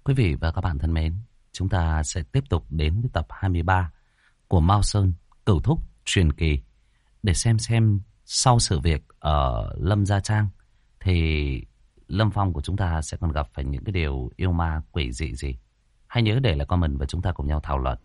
Quý vị và các bạn thân mến, chúng ta sẽ tiếp tục đến với tập 23 của Mao Sơn Cửu Thúc Truyền Kỳ để xem sau sự việc ở Lâm Gia Trang thì Lâm Phong của chúng ta sẽ còn gặp phải những cái điều yêu ma quỷ dị gì. Hãy nhớ để lại comment và chúng ta cùng nhau thảo luận.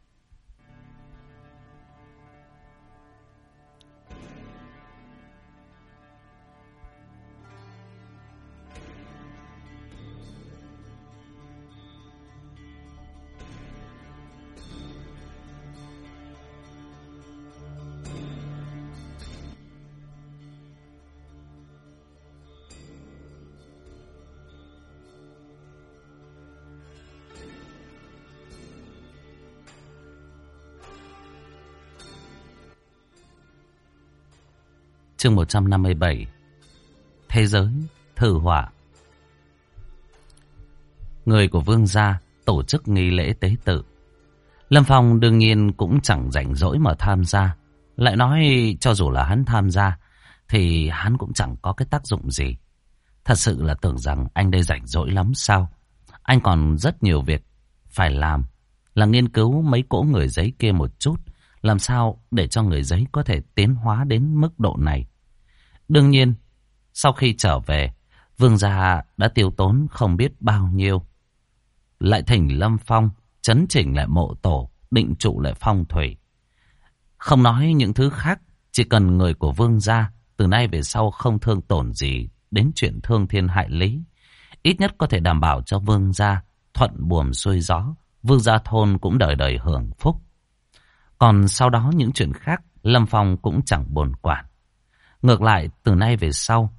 Chương 157 Thế giới thư họa. Người của Vương gia tổ chức nghi lễ tế tự. Lâm Phong đương nhiên cũng chẳng rảnh rỗi mà tham gia. Lại nói cho dù là hắn tham gia thì hắn cũng chẳng có cái tác dụng gì. Thật sự là tưởng rằng anh đây rảnh rỗi lắm sao? Anh còn rất nhiều việc phải làm, là nghiên cứu mấy cỗ người giấy kia một chút. Làm sao để cho người giấy có thể tiến hóa đến mức độ này? Đương nhiên, sau khi trở về, Vương gia đã tiêu tốn không biết bao nhiêu. Lại thỉnh Lâm Phong chấn chỉnh lại mộ tổ, định trụ lại phong thủy. Không nói những thứ khác, chỉ cần người của Vương gia từ nay về sau không thương tổn gì đến chuyện thương thiên hại lý. Ít nhất có thể đảm bảo cho Vương gia thuận buồm xuôi gió, Vương gia thôn cũng đời đời hưởng phúc. Còn sau đó những chuyện khác, Lâm Phong cũng chẳng buồn quản. Ngược lại, từ nay về sau,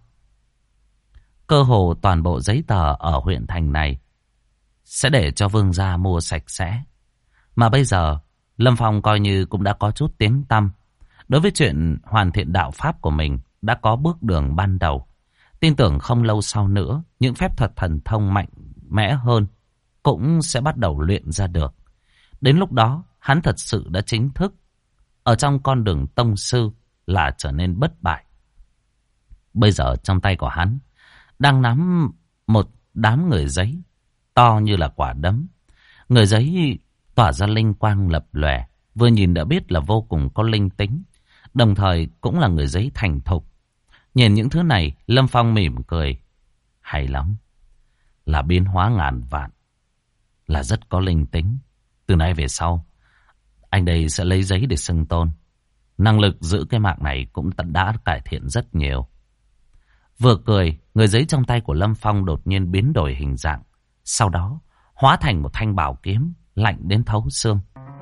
cơ hồ toàn bộ giấy tờ ở huyện thành này sẽ để cho Vương gia mua sạch sẽ. Mà bây giờ, Lâm Phong coi như cũng đã có chút tiếng tăm. Đối với chuyện hoàn thiện đạo pháp của mình, đã có bước đường ban đầu. Tin tưởng không lâu sau nữa, những phép thuật thần thông mạnh mẽ hơn cũng sẽ bắt đầu luyện ra được. Đến lúc đó, hắn thật sự đã chính thức ở trong con đường tông sư là trở nên bất bại. Bây giờ trong tay của hắn đang nắm một đám người giấy to như là quả đấm. Người giấy tỏa ra linh quang lập lòe, vừa nhìn đã biết là vô cùng có linh tính, đồng thời cũng là người giấy thành thục. Nhìn những thứ này, Lâm Phong mỉm cười. Hay lắm, là biến hóa ngàn vạn, là rất có linh tính. Từ nay về sau, anh đây sẽ lấy giấy để xưng tôn. Năng lực giữ cái mạng này cũng đã cải thiện rất nhiều. Vừa cười, người giấy trong tay của Lâm Phong đột nhiên biến đổi hình dạng. Sau đó, hóa thành một thanh bảo kiếm, lạnh đến thấu xương.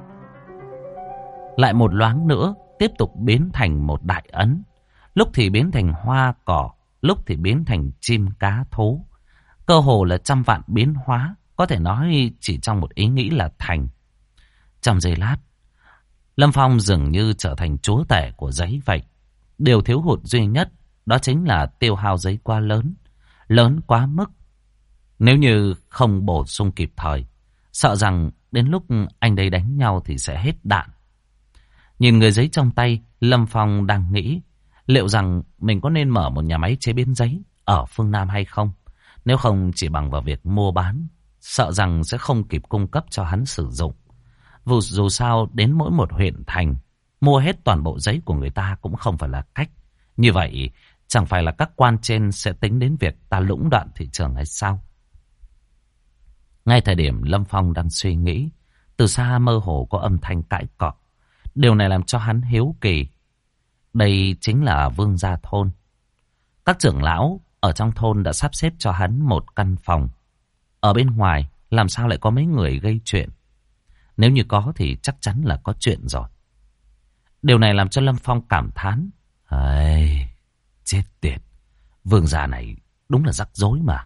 Lại một loáng nữa, tiếp tục biến thành một đại ấn. Lúc thì biến thành hoa cỏ, lúc thì biến thành chim cá thú. Cơ hồ là trăm vạn biến hóa, có thể nói chỉ trong một ý nghĩ là thành. Trong giây lát, Lâm Phong dường như trở thành chúa tể của giấy vậy. Điều thiếu hụt duy nhất đó chính là tiêu hao giấy quá lớn, lớn quá mức. Nếu như không bổ sung kịp thời, sợ rằng đến lúc anh đây đánh nhau thì sẽ hết đạn. Nhìn người giấy trong tay, Lâm Phong đang nghĩ liệu rằng mình có nên mở một nhà máy chế biến giấy ở phương Nam hay không. Nếu không chỉ bằng vào việc mua bán, sợ rằng sẽ không kịp cung cấp cho hắn sử dụng. Dù sao đến mỗi một huyện thành, mua hết toàn bộ giấy của người ta cũng không phải là cách. Như vậy chẳng phải là các quan trên sẽ tính đến việc ta lũng đoạn thị trường hay sao? Ngay thời điểm Lâm Phong đang suy nghĩ, từ xa mơ hồ có âm thanh cãi cọ. Điều này làm cho hắn hiếu kỳ. Đây chính là Vương gia thôn. Các trưởng lão ở trong thôn đã sắp xếp cho hắn một căn phòng. Ở bên ngoài làm sao lại có mấy người gây chuyện? Nếu như có thì chắc chắn là có chuyện rồi. Điều này làm cho Lâm Phong cảm thán. Ây, chết tiệt. Vương gia này đúng là rắc rối mà.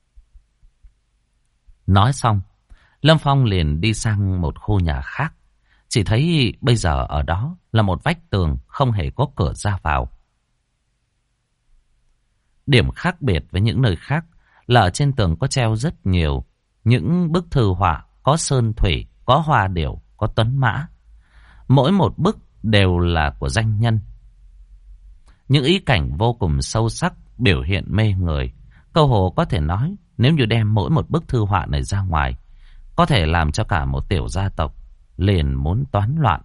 Nói xong, Lâm Phong liền đi sang một khu nhà khác. Chỉ thấy bây giờ ở đó là một vách tường không hề có cửa ra vào. Điểm khác biệt với những nơi khác là ở trên tường có treo rất nhiều những bức thư họa, có sơn thủy, có hoa điểu, có tuấn mã. Mỗi một bức đều là của danh nhân. Những ý cảnh vô cùng sâu sắc, biểu hiện mê người. Cơ hồ có thể nói nếu như đem mỗi một bức thư họa này ra ngoài, có thể làm cho cả một tiểu gia tộc liền muốn toán loạn.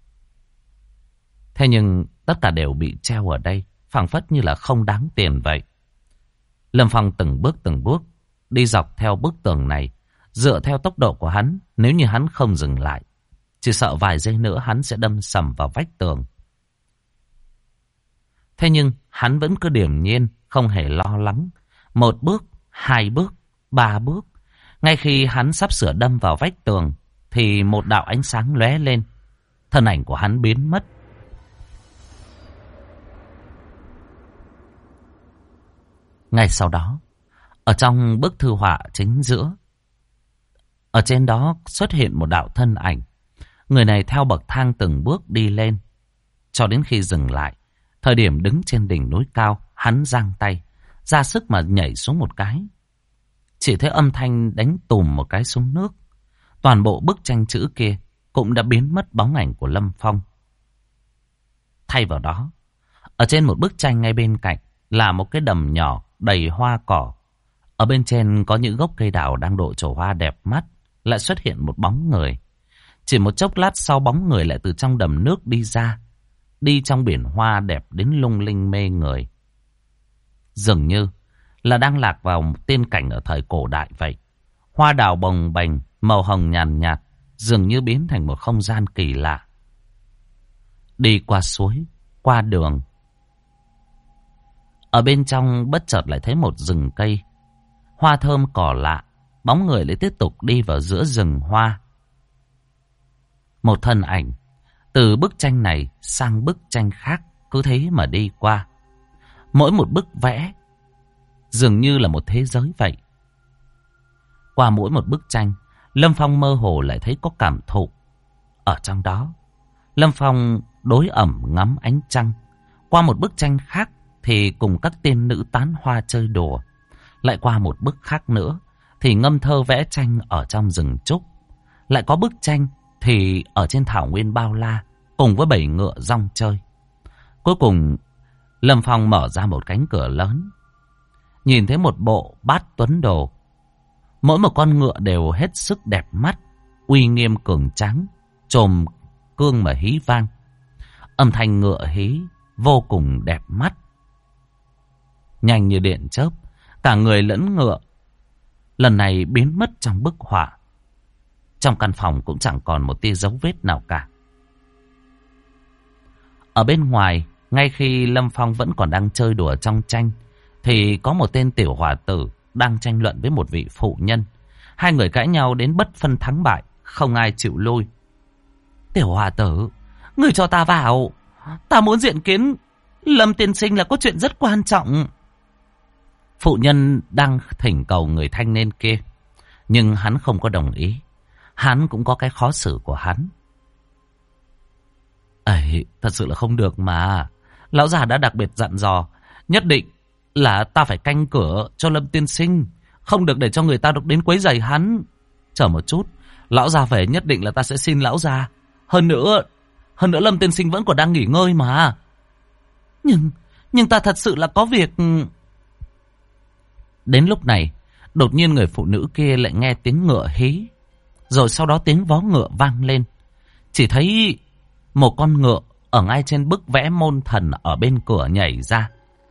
Thế nhưng tất cả đều bị treo ở đây, phảng phất như là không đáng tiền vậy. Lâm Phong từng bước đi dọc theo bức tường này. Dựa theo tốc độ của hắn, nếu như hắn không dừng lại, chỉ sợ vài giây nữa hắn sẽ đâm sầm vào vách tường. Thế nhưng hắn vẫn cứ điềm nhiên, không hề lo lắng. 1 bước, 2 bước, 3 bước. Ngay khi hắn sắp sửa đâm vào vách tường, thì một đạo ánh sáng lóe lên. Thân ảnh của hắn biến mất. Ngay sau đó, ở trong bức thư họa chính giữa, ở trên đó xuất hiện một đạo thân ảnh. Người này theo bậc thang từng bước đi lên, cho đến khi dừng lại. Thời điểm đứng trên đỉnh núi cao, hắn giang tay, ra sức mà nhảy xuống một cái. Chỉ thấy âm thanh đánh tùm một cái xuống nước. Toàn bộ bức tranh chữ kia cũng đã biến mất bóng ảnh của Lâm Phong. Thay vào đó, ở trên một bức tranh ngay bên cạnh là một cái đầm nhỏ đầy hoa cỏ. Ở bên trên có những gốc cây đào đang độ trổ hoa đẹp mắt. Lại xuất hiện một bóng người. Chỉ một chốc lát sau, bóng người lại từ trong đầm nước đi ra. Đi trong biển hoa đẹp đến lung linh mê người. Dường như là đang lạc vào một tiên cảnh ở thời cổ đại vậy. Hoa đào bồng bềnh, màu hồng nhàn nhạt, dường như biến thành một không gian kỳ lạ. Đi qua suối, qua đường. Ở bên trong bất chợt lại thấy một rừng cây. Hoa thơm cỏ lạ. Bóng người lại tiếp tục đi vào giữa rừng hoa. Một thân ảnh từ bức tranh này sang bức tranh khác cứ thế mà đi qua. Mỗi một bức vẽ dường như là một thế giới vậy. Qua mỗi một bức tranh, Lâm Phong mơ hồ lại thấy có cảm thụ. Ở trong đó, Lâm Phong đối ẩm ngắm ánh trăng. Qua một bức tranh khác thì cùng các tiên nữ tán hoa chơi đùa. Lại qua một bức khác nữa thì ngâm thơ vẽ tranh ở trong rừng trúc. Lại có bức tranh thì ở trên thảo nguyên bao la, cùng với bầy ngựa rong chơi. Cuối cùng, Lâm Phong mở ra một cánh cửa lớn. Nhìn thấy một bộ bát tuấn đồ. Mỗi một con ngựa đều hết sức đẹp mắt, uy nghiêm cường tráng, trồm cương mà hí vang. Âm thanh ngựa hí vô cùng đẹp mắt. Nhanh như điện chớp, cả người lẫn ngựa lần này biến mất trong bức họa. Trong căn phòng cũng chẳng còn một tia dấu vết nào cả. Ở bên ngoài, ngay khi Lâm Phong vẫn còn đang chơi đùa trong tranh, thì có một tên tiểu hòa tử đang tranh luận với một vị phụ nhân. Hai người cãi nhau đến bất phân thắng bại, không ai chịu lui. Tiểu hòa tử, người cho ta vào. Ta muốn diện kiến Lâm tiên sinh là có chuyện rất quan trọng. Phụ nhân đang thỉnh cầu người thanh niên kia, nhưng hắn không có đồng ý. Hắn cũng có cái khó xử của hắn. Ấy, thật sự là không được mà. Lão già đã đặc biệt dặn dò, nhất định là ta phải canh cửa cho Lâm tiên sinh, không được để cho người ta đến quấy rầy hắn. Chờ một chút, lão già về nhất định là ta sẽ xin lão già. Hơn nữa Lâm tiên sinh vẫn còn đang nghỉ ngơi mà. Nhưng ta thật sự là có việc. Đến lúc này, đột nhiên người phụ nữ kia lại nghe tiếng ngựa hí. Rồi sau đó tiếng vó ngựa vang lên. Chỉ thấy một con ngựa ở ngay trên bức vẽ môn thần ở bên cửa nhảy ra.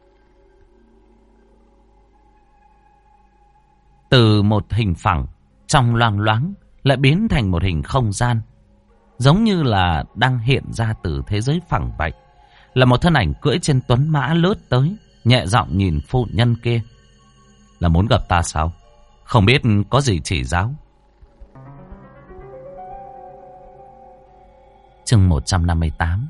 Từ một hình phẳng trong loang loáng lại biến thành một hình không gian, giống như là đang hiện ra từ thế giới phẳng vậy. Là một thân ảnh cưỡi trên tuấn mã lướt tới, nhẹ giọng nhìn phụ nhân kia. Là muốn gặp ta sao? Không biết có gì chỉ giáo. Chương 158.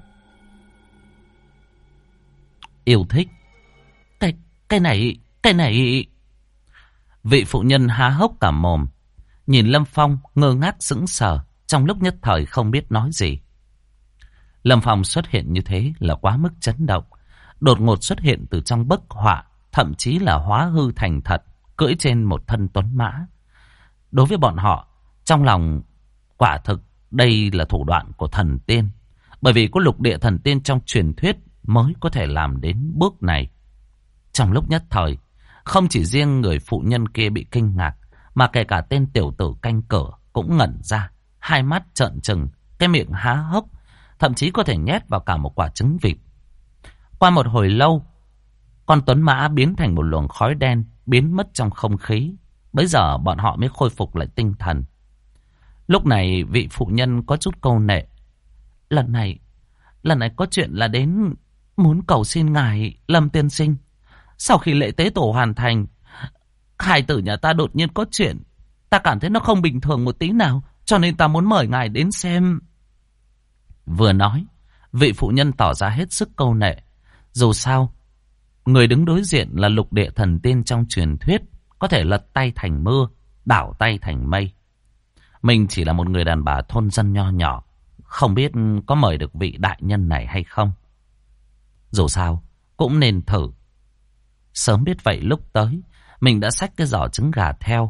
Yêu thích. Cái này. Vị phụ nhân há hốc cả mồm, nhìn Lâm Phong ngơ ngác sững sờ, trong lúc nhất thời không biết nói gì. Lâm Phong xuất hiện như thế là quá mức chấn động. Đột ngột xuất hiện từ trong bức họa, thậm chí là hóa hư thành thật, cưỡi trên một thân tuấn mã. Đối với bọn họ, trong lòng quả thực đây là thủ đoạn của thần tiên. Bởi vì có lục địa thần tiên trong truyền thuyết mới có thể làm đến bước này. Trong lúc nhất thời, Không chỉ riêng người phụ nhân kia bị kinh ngạc, mà kể cả tên tiểu tử canh cửa cũng ngẩn ra, hai mắt trợn trừng, cái miệng há hốc, thậm chí có thể nhét vào cả một quả trứng vịt. Qua một hồi lâu, con tuấn mã biến thành một luồng khói đen, biến mất trong không khí. Bấy giờ bọn họ mới khôi phục lại tinh thần. Lúc này vị phụ nhân có chút câu nệ. Lần này có chuyện là đến muốn cầu xin ngài Lâm tiên sinh. Sau khi lễ tế tổ hoàn thành, hài tử nhà ta đột nhiên có chuyện. Ta cảm thấy nó không bình thường một tí nào, cho nên ta muốn mời ngài đến xem. Vừa nói, vị phụ nhân tỏ ra hết sức câu nệ. Dù sao, người đứng đối diện là lục địa thần tiên trong truyền thuyết, có thể lật tay thành mưa, đảo tay thành mây. Mình chỉ là một người đàn bà thôn dân nho nhỏ, không biết có mời được vị đại nhân này hay không. Dù sao, cũng nên thử. Sớm biết vậy lúc tới, mình đã xách cái giỏ trứng gà theo.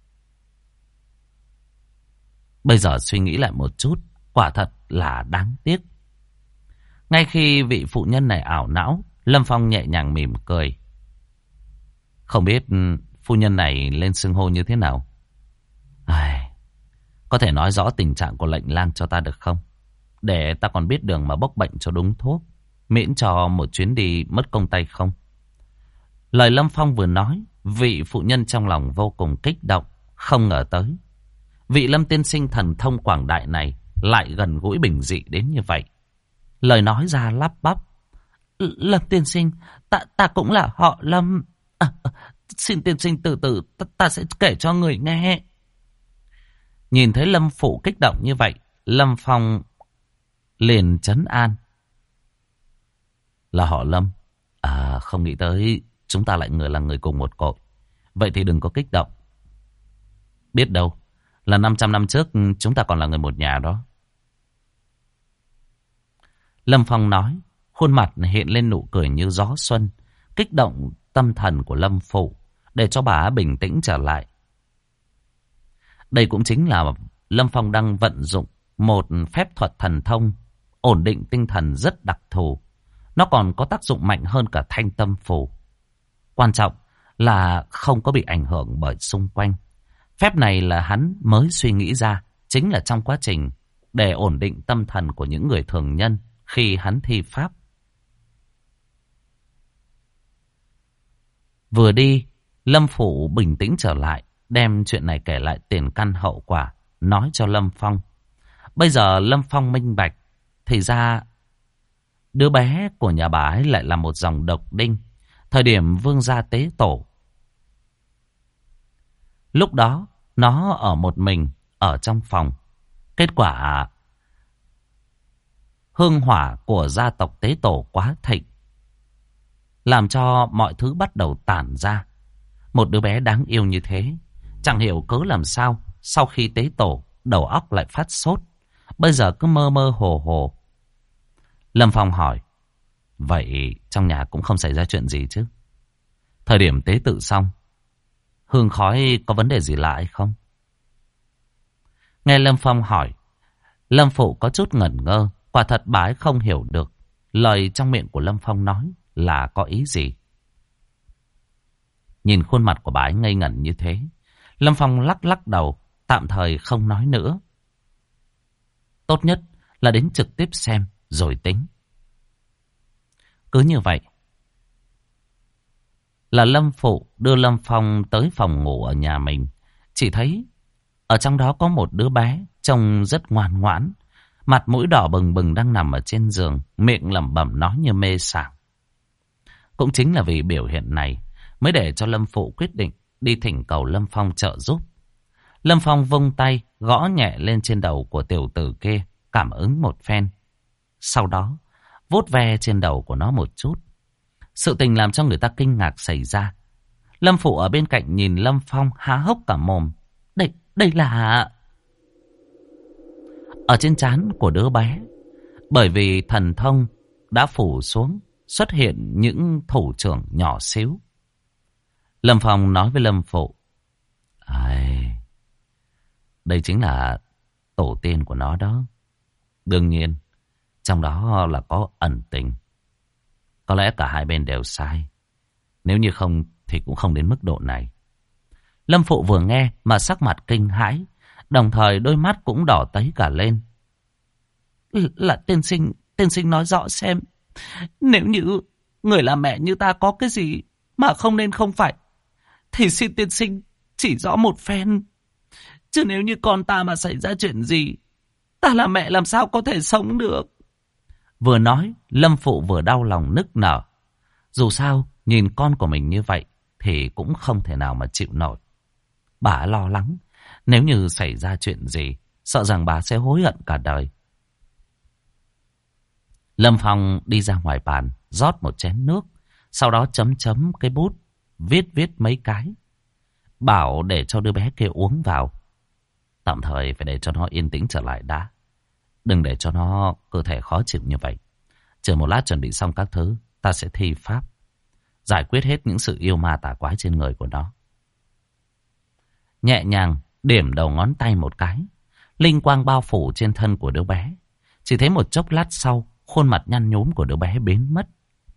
Bây giờ suy nghĩ lại một chút, quả thật là đáng tiếc. Ngay khi vị phụ nhân này ảo não, Lâm Phong nhẹ nhàng mỉm cười. Không biết phu nhân này lên xưng hô như thế nào? Có thể nói rõ tình trạng của lệnh lang cho ta được không? Để ta còn biết đường mà bốc bệnh cho đúng thuốc, miễn cho một chuyến đi mất công tay không? Lời Lâm Phong vừa nói, vị phụ nhân trong lòng vô cùng kích động, không ngờ tới. Vị Lâm tiên sinh thần thông quảng đại này lại gần gũi bình dị đến như vậy. Lời nói ra lắp bắp. Lâm tiên sinh, ta cũng là họ Lâm. Xin tiên sinh từ từ, ta sẽ kể cho người nghe. Nhìn thấy Lâm phụ kích động như vậy, Lâm Phong liền trấn an. Là họ Lâm. Không nghĩ tới chúng ta lại là người cùng một cội. Vậy thì đừng có kích động. Biết đâu là 500 năm trước chúng ta còn là người một nhà đó. Lâm Phong nói, khuôn mặt hiện lên nụ cười như gió xuân, kích động tâm thần của Lâm phụ, để cho bà bình tĩnh trở lại. Đây cũng chính là Lâm Phong đang vận dụng một phép thuật thần thông ổn định tinh thần rất đặc thù. Nó còn có tác dụng mạnh hơn cả thanh tâm phù. Quan trọng là không có bị ảnh hưởng bởi xung quanh. Phép này là hắn mới suy nghĩ ra, chính là trong quá trình để ổn định tâm thần của những người thường nhân khi hắn thi pháp. Vừa đi, Lâm phụ bình tĩnh trở lại, đem chuyện này kể lại tiền căn hậu quả, nói cho Lâm Phong. Bây giờ Lâm Phong minh bạch, thì ra đứa bé của nhà bà ấy lại là một dòng độc đinh. Thời điểm vương gia tế tổ, lúc đó nó ở một mình ở trong phòng. Kết quả hương hỏa của gia tộc tế tổ quá thịnh, làm cho mọi thứ bắt đầu tản ra. Một đứa bé đáng yêu như thế, chẳng hiểu cớ làm sao sau khi tế tổ đầu óc lại phát sốt, bây giờ cứ mơ mơ hồ hồ. Lâm Phong hỏi, vậy trong nhà cũng không xảy ra chuyện gì chứ? Thời điểm tế tự xong, hương khói có vấn đề gì lạ hay không? Nghe Lâm Phong hỏi, Lâm phụ có chút ngẩn ngơ. Quả thật bà ấy không hiểu được lời trong miệng của Lâm Phong nói là có ý gì. Nhìn khuôn mặt của bà ấy ngây ngẩn như thế, Lâm Phong lắc lắc đầu, tạm thời không nói nữa. Tốt nhất là đến trực tiếp xem rồi tính. Cứ như vậy là Lâm phụ đưa Lâm Phong tới phòng ngủ ở nhà mình. Chỉ thấy ở trong đó có một đứa bé trông rất ngoan ngoãn, mặt mũi đỏ bừng bừng đang nằm ở trên giường, miệng lẩm bẩm nói như mê sảng. Cũng chính là vì biểu hiện này mới để cho Lâm phụ quyết định đi thỉnh cầu Lâm Phong trợ giúp. Lâm Phong vung tay gõ nhẹ lên trên đầu của tiểu tử kia, cảm ứng một phen. Sau đó vuốt ve trên đầu của nó một chút. Sự tình làm cho người ta kinh ngạc xảy ra. Lâm phụ ở bên cạnh nhìn Lâm Phong há hốc cả mồm. Đây là... Ở trên trán của đứa bé, bởi vì thần thông đã phủ xuống, xuất hiện những thủ trưởng nhỏ xíu. Lâm Phong nói với Lâm phụ, đây chính là tổ tiên của nó đó. Đương nhiên, trong đó là có ẩn tình. Có lẽ cả hai bên đều sai. Nếu như không thì cũng không đến mức độ này. Lâm Phụ vừa nghe mà sắc mặt kinh hãi, đồng thời đôi mắt cũng đỏ tấy cả lên. Là tiên sinh nói rõ xem, nếu như người là mẹ như ta có cái gì mà không nên không phải, thì xin tiên sinh chỉ rõ một phen. Chứ nếu như con ta mà xảy ra chuyện gì, ta là mẹ làm sao có thể sống được. Vừa nói, Lâm Phụ vừa đau lòng nức nở. Dù sao, nhìn con của mình như vậy thì cũng không thể nào mà chịu nổi. Bà lo lắng, nếu như xảy ra chuyện gì, sợ rằng bà sẽ hối hận cả đời. Lâm Phong đi ra ngoài bàn, rót một chén nước, sau đó chấm chấm cái bút, viết mấy cái. Bảo để cho đứa bé kia uống vào. Tạm thời phải để cho nó yên tĩnh trở lại đã. Đừng để cho nó cơ thể khó chịu như vậy. Chờ một lát chuẩn bị xong các thứ, ta sẽ thi pháp, giải quyết hết những sự yêu ma tà quái trên người của nó. Nhẹ nhàng điểm đầu ngón tay một cái, linh quang bao phủ trên thân của đứa bé. Chỉ thấy một chốc lát sau, khuôn mặt nhăn nhúm của đứa bé biến mất.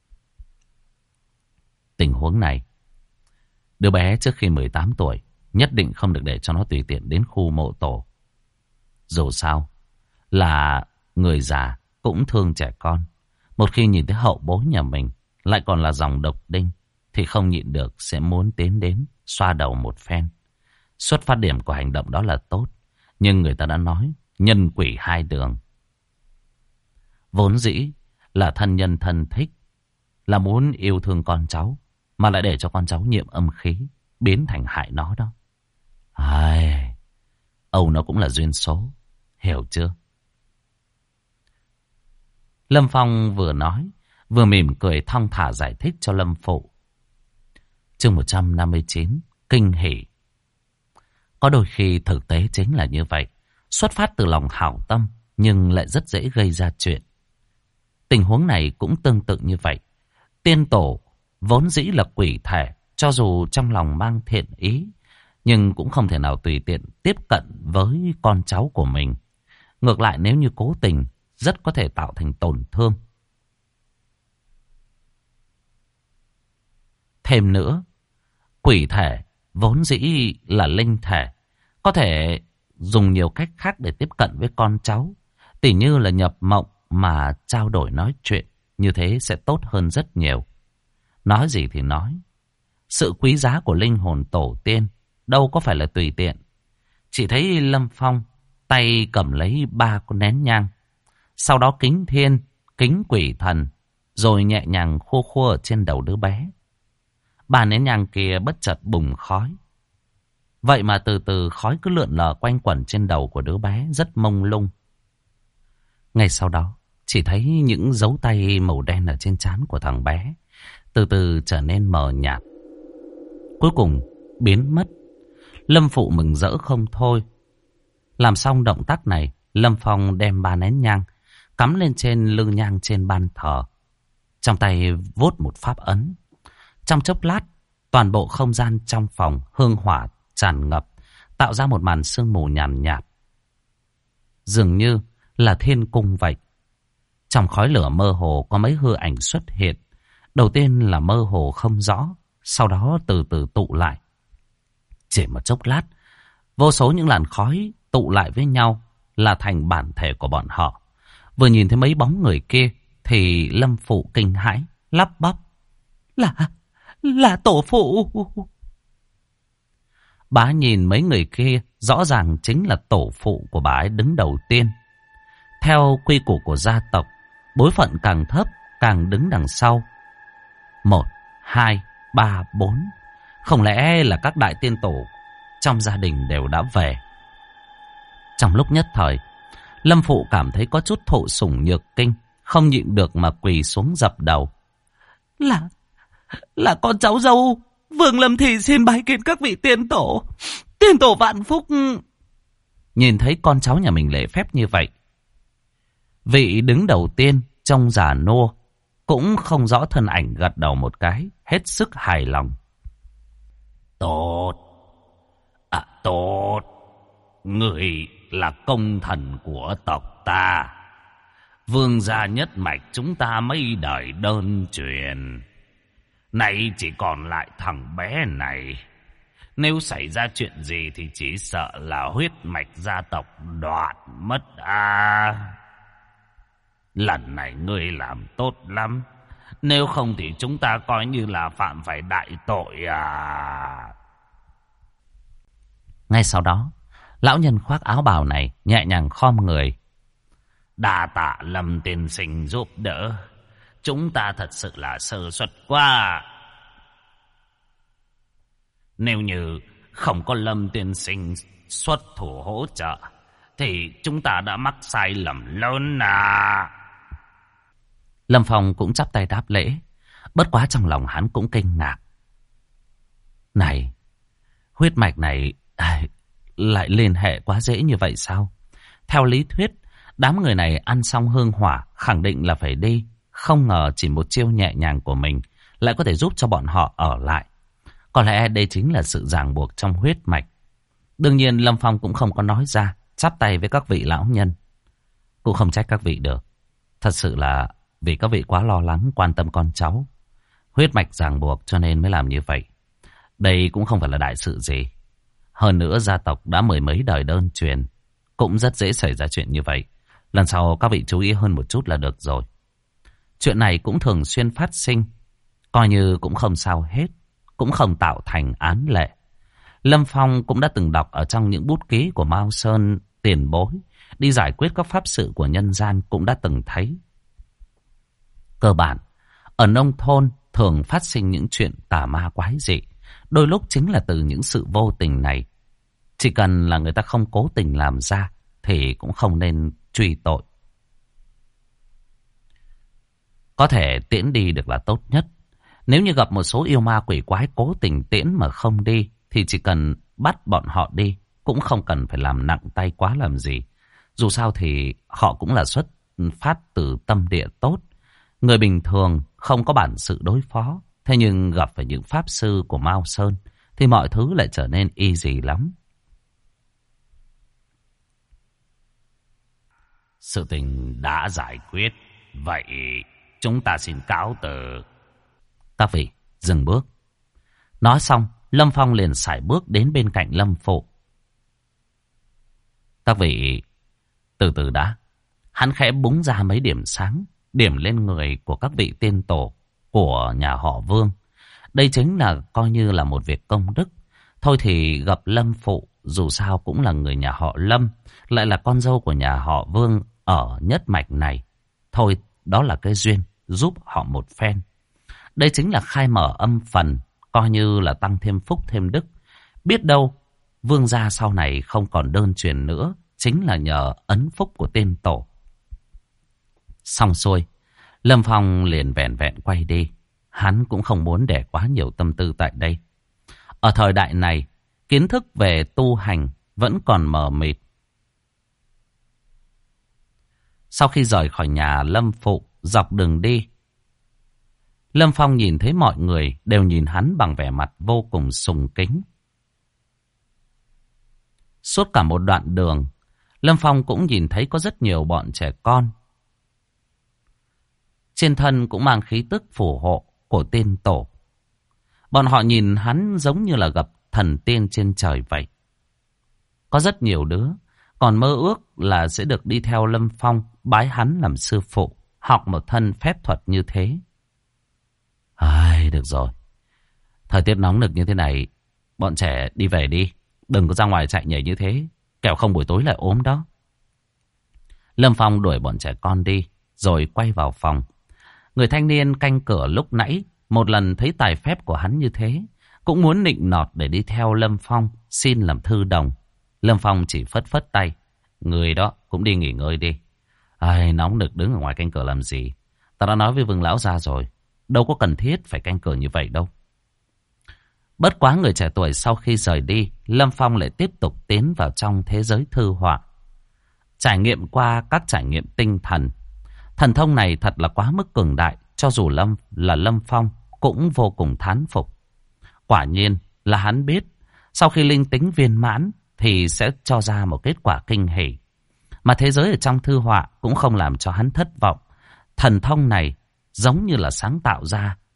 Tình huống này, đứa bé trước khi 18 tuổi nhất định không được để cho nó tùy tiện đến khu mộ tổ. Dù sao là người già cũng thương trẻ con. Một khi nhìn thấy hậu bối nhà mình lại còn là dòng độc đinh thì không nhịn được sẽ muốn tiến đến xoa đầu một phen. Xuất phát điểm của hành động đó là tốt, nhưng người ta đã nói nhân quỷ hai đường. Vốn dĩ là thân nhân thân thích, là muốn yêu thương con cháu, mà lại để cho con cháu nhiễm âm khí, biến thành hại nó đó. Ai, Âu nó cũng là duyên số, hiểu chưa? Lâm Phong vừa nói, vừa mỉm cười thong thả giải thích cho Lâm Phụ. Chương 159, kinh hỉ. Có đôi khi thực tế chính là như vậy, xuất phát từ lòng hảo tâm nhưng lại rất dễ gây ra chuyện. Tình huống này cũng tương tự như vậy. Tiên tổ vốn dĩ là quỷ thể, cho dù trong lòng mang thiện ý, nhưng cũng không thể nào tùy tiện tiếp cận với con cháu của mình. Ngược lại, nếu như cố tình, rất có thể tạo thành tổn thương. Thêm nữa, quỷ thể vốn dĩ là linh thể, có thể dùng nhiều cách khác để tiếp cận với con cháu. Tỉ như là nhập mộng mà trao đổi nói chuyện, như thế sẽ tốt hơn rất nhiều. Nói gì thì nói, sự quý giá của linh hồn tổ tiên đâu có phải là tùy tiện. Chỉ thấy Lâm Phong tay cầm lấy 3 con nén nhang, sau đó kính thiên, kính quỷ thần, rồi nhẹ nhàng khua khua ở trên đầu đứa bé. 3 nén nhang kia bất chợt bùng khói. Vậy mà từ từ khói cứ lượn lờ quanh quẩn trên đầu của đứa bé, rất mông lung. Ngay sau đó, chỉ thấy những dấu tay màu đen ở trên trán của thằng bé từ từ trở nên mờ nhạt, cuối cùng biến mất. Lâm Phụ mừng rỡ không thôi. Làm xong động tác này, Lâm Phong đem 3 nén nhang cắm lên trên lư nhang trên ban thờ, trong tay vuốt một pháp ấn. Trong chốc lát, toàn bộ không gian trong phòng hương hỏa tràn ngập, tạo ra một màn sương mù nhàn nhạt, dường như là thiên cung vậy. Trong khói lửa mơ hồ có mấy hư ảnh xuất hiện. Đầu tiên là mơ hồ không rõ, sau đó từ từ tụ lại. Chỉ một chốc lát, vô số những làn khói tụ lại với nhau là thành bản thể của bọn họ. Vừa nhìn thấy mấy bóng người kia thì Lâm Phụ kinh hãi, lắp bắp: Là tổ phụ. Bà nhìn mấy người kia, rõ ràng chính là tổ phụ của bà ấy đứng đầu tiên. Theo quy củ của gia tộc, bối phận càng thấp càng đứng đằng sau. 1, 2, 3, 4. Không lẽ là các đại tiên tổ trong gia đình đều đã về? Trong lúc nhất thời, Lâm Phụ cảm thấy có chút thụ sủng nhược kinh, không nhịn được mà quỳ xuống dập đầu. Là con cháu dâu Vương Lâm Thị xin bái kiến các vị tiên tổ vạn phúc. Nhìn thấy con cháu nhà mình lễ phép như vậy, vị đứng đầu tiên trông già nua cũng không rõ thân ảnh, gật đầu một cái, hết sức hài lòng. Tốt, tốt, người là công thần của tộc ta. Vương gia nhất mạch chúng ta mấy đời đơn truyền. Nay chỉ còn lại thằng bé này. Nếu xảy ra chuyện gì thì chỉ sợ là huyết mạch gia tộc đoạn mất à. Lần này ngươi làm tốt lắm. Nếu không thì chúng ta coi như là phạm phải đại tội à. Ngay sau đó, lão nhân khoác áo bào này nhẹ nhàng khom người. Đa tạ Lâm tiên sinh giúp đỡ. Chúng ta thật sự là sơ suất quá. Nếu như không có Lâm tiên sinh xuất thủ hỗ trợ thì chúng ta đã mắc sai lầm lớn à. Lâm Phong cũng chắp tay đáp lễ. Bất quá trong lòng hắn cũng kinh ngạc. Này, huyết mạch này lại liên hệ quá dễ như vậy sao? Theo lý thuyết, đám người này ăn xong hương hỏa khẳng định là phải đi. Không ngờ chỉ một chiêu nhẹ nhàng của mình lại có thể giúp cho bọn họ ở lại. Có lẽ đây chính là sự ràng buộc trong huyết mạch. Đương nhiên Lâm Phong cũng không có nói ra, chắp tay với các vị lão nhân. Cũng không trách các vị được. Thật sự là vì các vị quá lo lắng quan tâm con cháu. Huyết mạch ràng buộc cho nên mới làm như vậy. Đây cũng không phải là đại sự gì. Hơn nữa gia tộc đã mười mấy đời đơn truyền, cũng rất dễ xảy ra chuyện như vậy. Lần sau các vị chú ý hơn một chút là được rồi. Chuyện này cũng thường xuyên phát sinh, coi như cũng không sao hết, cũng không tạo thành án lệ. Lâm Phong cũng đã từng đọc ở trong những bút ký của Mao Sơn tiền bối, đi giải quyết các pháp sự của nhân gian cũng đã từng thấy. Cơ bản, ở nông thôn thường phát sinh những chuyện tà ma quái dị, đôi lúc chính là từ những sự vô tình này. Chỉ cần là người ta không cố tình làm ra thì cũng không nên truy tội. Có thể tiễn đi được là tốt nhất. Nếu như gặp một số yêu ma quỷ quái cố tình tiễn mà không đi thì chỉ cần bắt bọn họ đi, cũng không cần phải làm nặng tay quá làm gì. Dù sao thì họ cũng là xuất phát từ tâm địa tốt. Người bình thường không có bản sự đối phó. Thế nhưng gặp phải những pháp sư của Mao Sơn thì mọi thứ lại trở nên easy lắm. Sự tình đã giải quyết. Vậy chúng ta xin cáo từ. Các vị dừng bước. Nói xong, Lâm Phong liền sải bước đến bên cạnh Lâm Phụ. Các vị từ từ đã. Hắn khẽ búng ra mấy điểm sáng, điểm lên người của các vị tiên tổ của nhà họ Vương. Đây chính là coi như là một việc công đức. Thôi thì gặp Lâm Phụ, dù sao cũng là người nhà họ Lâm, lại là con dâu của nhà họ Vương ở nhất mạch này. Thôi, đó là cái duyên, giúp họ một phen. Đây chính là khai mở âm phần, coi như là tăng thêm phúc thêm đức. Biết đâu, Vương gia sau này không còn đơn truyền nữa, chính là nhờ ấn phúc của tiên tổ. Xong xuôi, Lâm Phong liền vẹn vẹn quay đi. Hắn cũng không muốn để quá nhiều tâm tư tại đây. Ở thời đại này, kiến thức về tu hành vẫn còn mờ mịt. Sau khi rời khỏi nhà Lâm Phụ, dọc đường đi, Lâm Phong nhìn thấy mọi người đều nhìn hắn bằng vẻ mặt vô cùng sùng kính. Suốt cả một đoạn đường, Lâm Phong cũng nhìn thấy có rất nhiều bọn trẻ con. Trên thân cũng mang khí tức phù hộ của tiên tổ. Bọn họ nhìn hắn giống như là gặp thần tiên trên trời vậy. Có rất nhiều đứa còn mơ ước là sẽ được đi theo Lâm Phong bái hắn làm sư phụ, học một thân phép thuật như thế. Ai, được rồi. Thời tiết nóng nực như thế này, bọn trẻ đi về đi. Đừng có ra ngoài chạy nhảy như thế, kẻo không buổi tối lại ốm đó. Lâm Phong đuổi bọn trẻ con đi, rồi quay vào phòng. Người thanh niên canh cửa lúc nãy một lần thấy tài phép của hắn như thế, cũng muốn nịnh nọt để đi theo Lâm Phong xin làm thư đồng. Lâm Phong chỉ phất phất tay. Người đó cũng đi nghỉ ngơi đi. Ai, nóng nực đứng ở ngoài canh cửa làm gì? Ta đã nói với Vương lão gia rồi, đâu có cần thiết phải canh cửa như vậy đâu. Bất quá người trẻ tuổi sau khi rời đi, Lâm Phong lại tiếp tục tiến vào trong thế giới thư họa. Trải nghiệm qua các trải nghiệm tinh thần. Thần thông này thật là quá mức cường đại, cho dù Lâm Phong cũng vô cùng thán phục. Quả nhiên là hắn biết, sau khi linh tính viên mãn thì sẽ cho ra một kết quả kinh hỉ. Mà thế giới ở trong thư họa cũng không làm cho hắn thất vọng. Thần thông này giống như là sáng tạo ra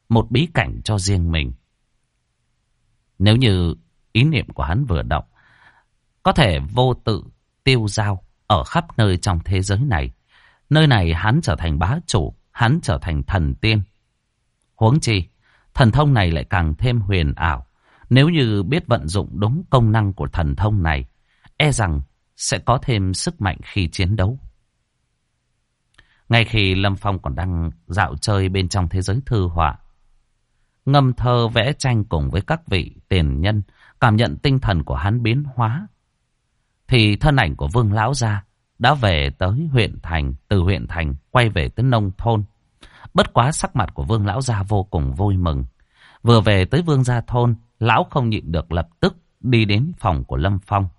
một bí cảnh cho riêng mình. Nếu như ý niệm của hắn vừa động, có thể vô tự tiêu dao ở khắp nơi trong thế giới này. Nơi này hắn trở thành bá chủ, hắn trở thành thần tiên. Huống chi, thần thông này lại càng thêm huyền ảo. Nếu như biết vận dụng đúng công năng của thần thông này, e rằng sẽ có thêm sức mạnh khi chiến đấu. Ngay khi Lâm Phong còn đang dạo chơi bên trong thế giới thư họa, ngâm thơ vẽ tranh cùng với các vị tiền nhân, cảm nhận tinh thần của hắn biến hóa, thì thân ảnh của Vương lão gia đã về tới huyện thành, từ huyện thành quay về tới nông thôn. Bất quá sắc mặt của Vương lão gia vô cùng vui mừng. Vừa về tới Vương gia thôn, lão không nhịn được lập tức đi đến phòng của Lâm Phong.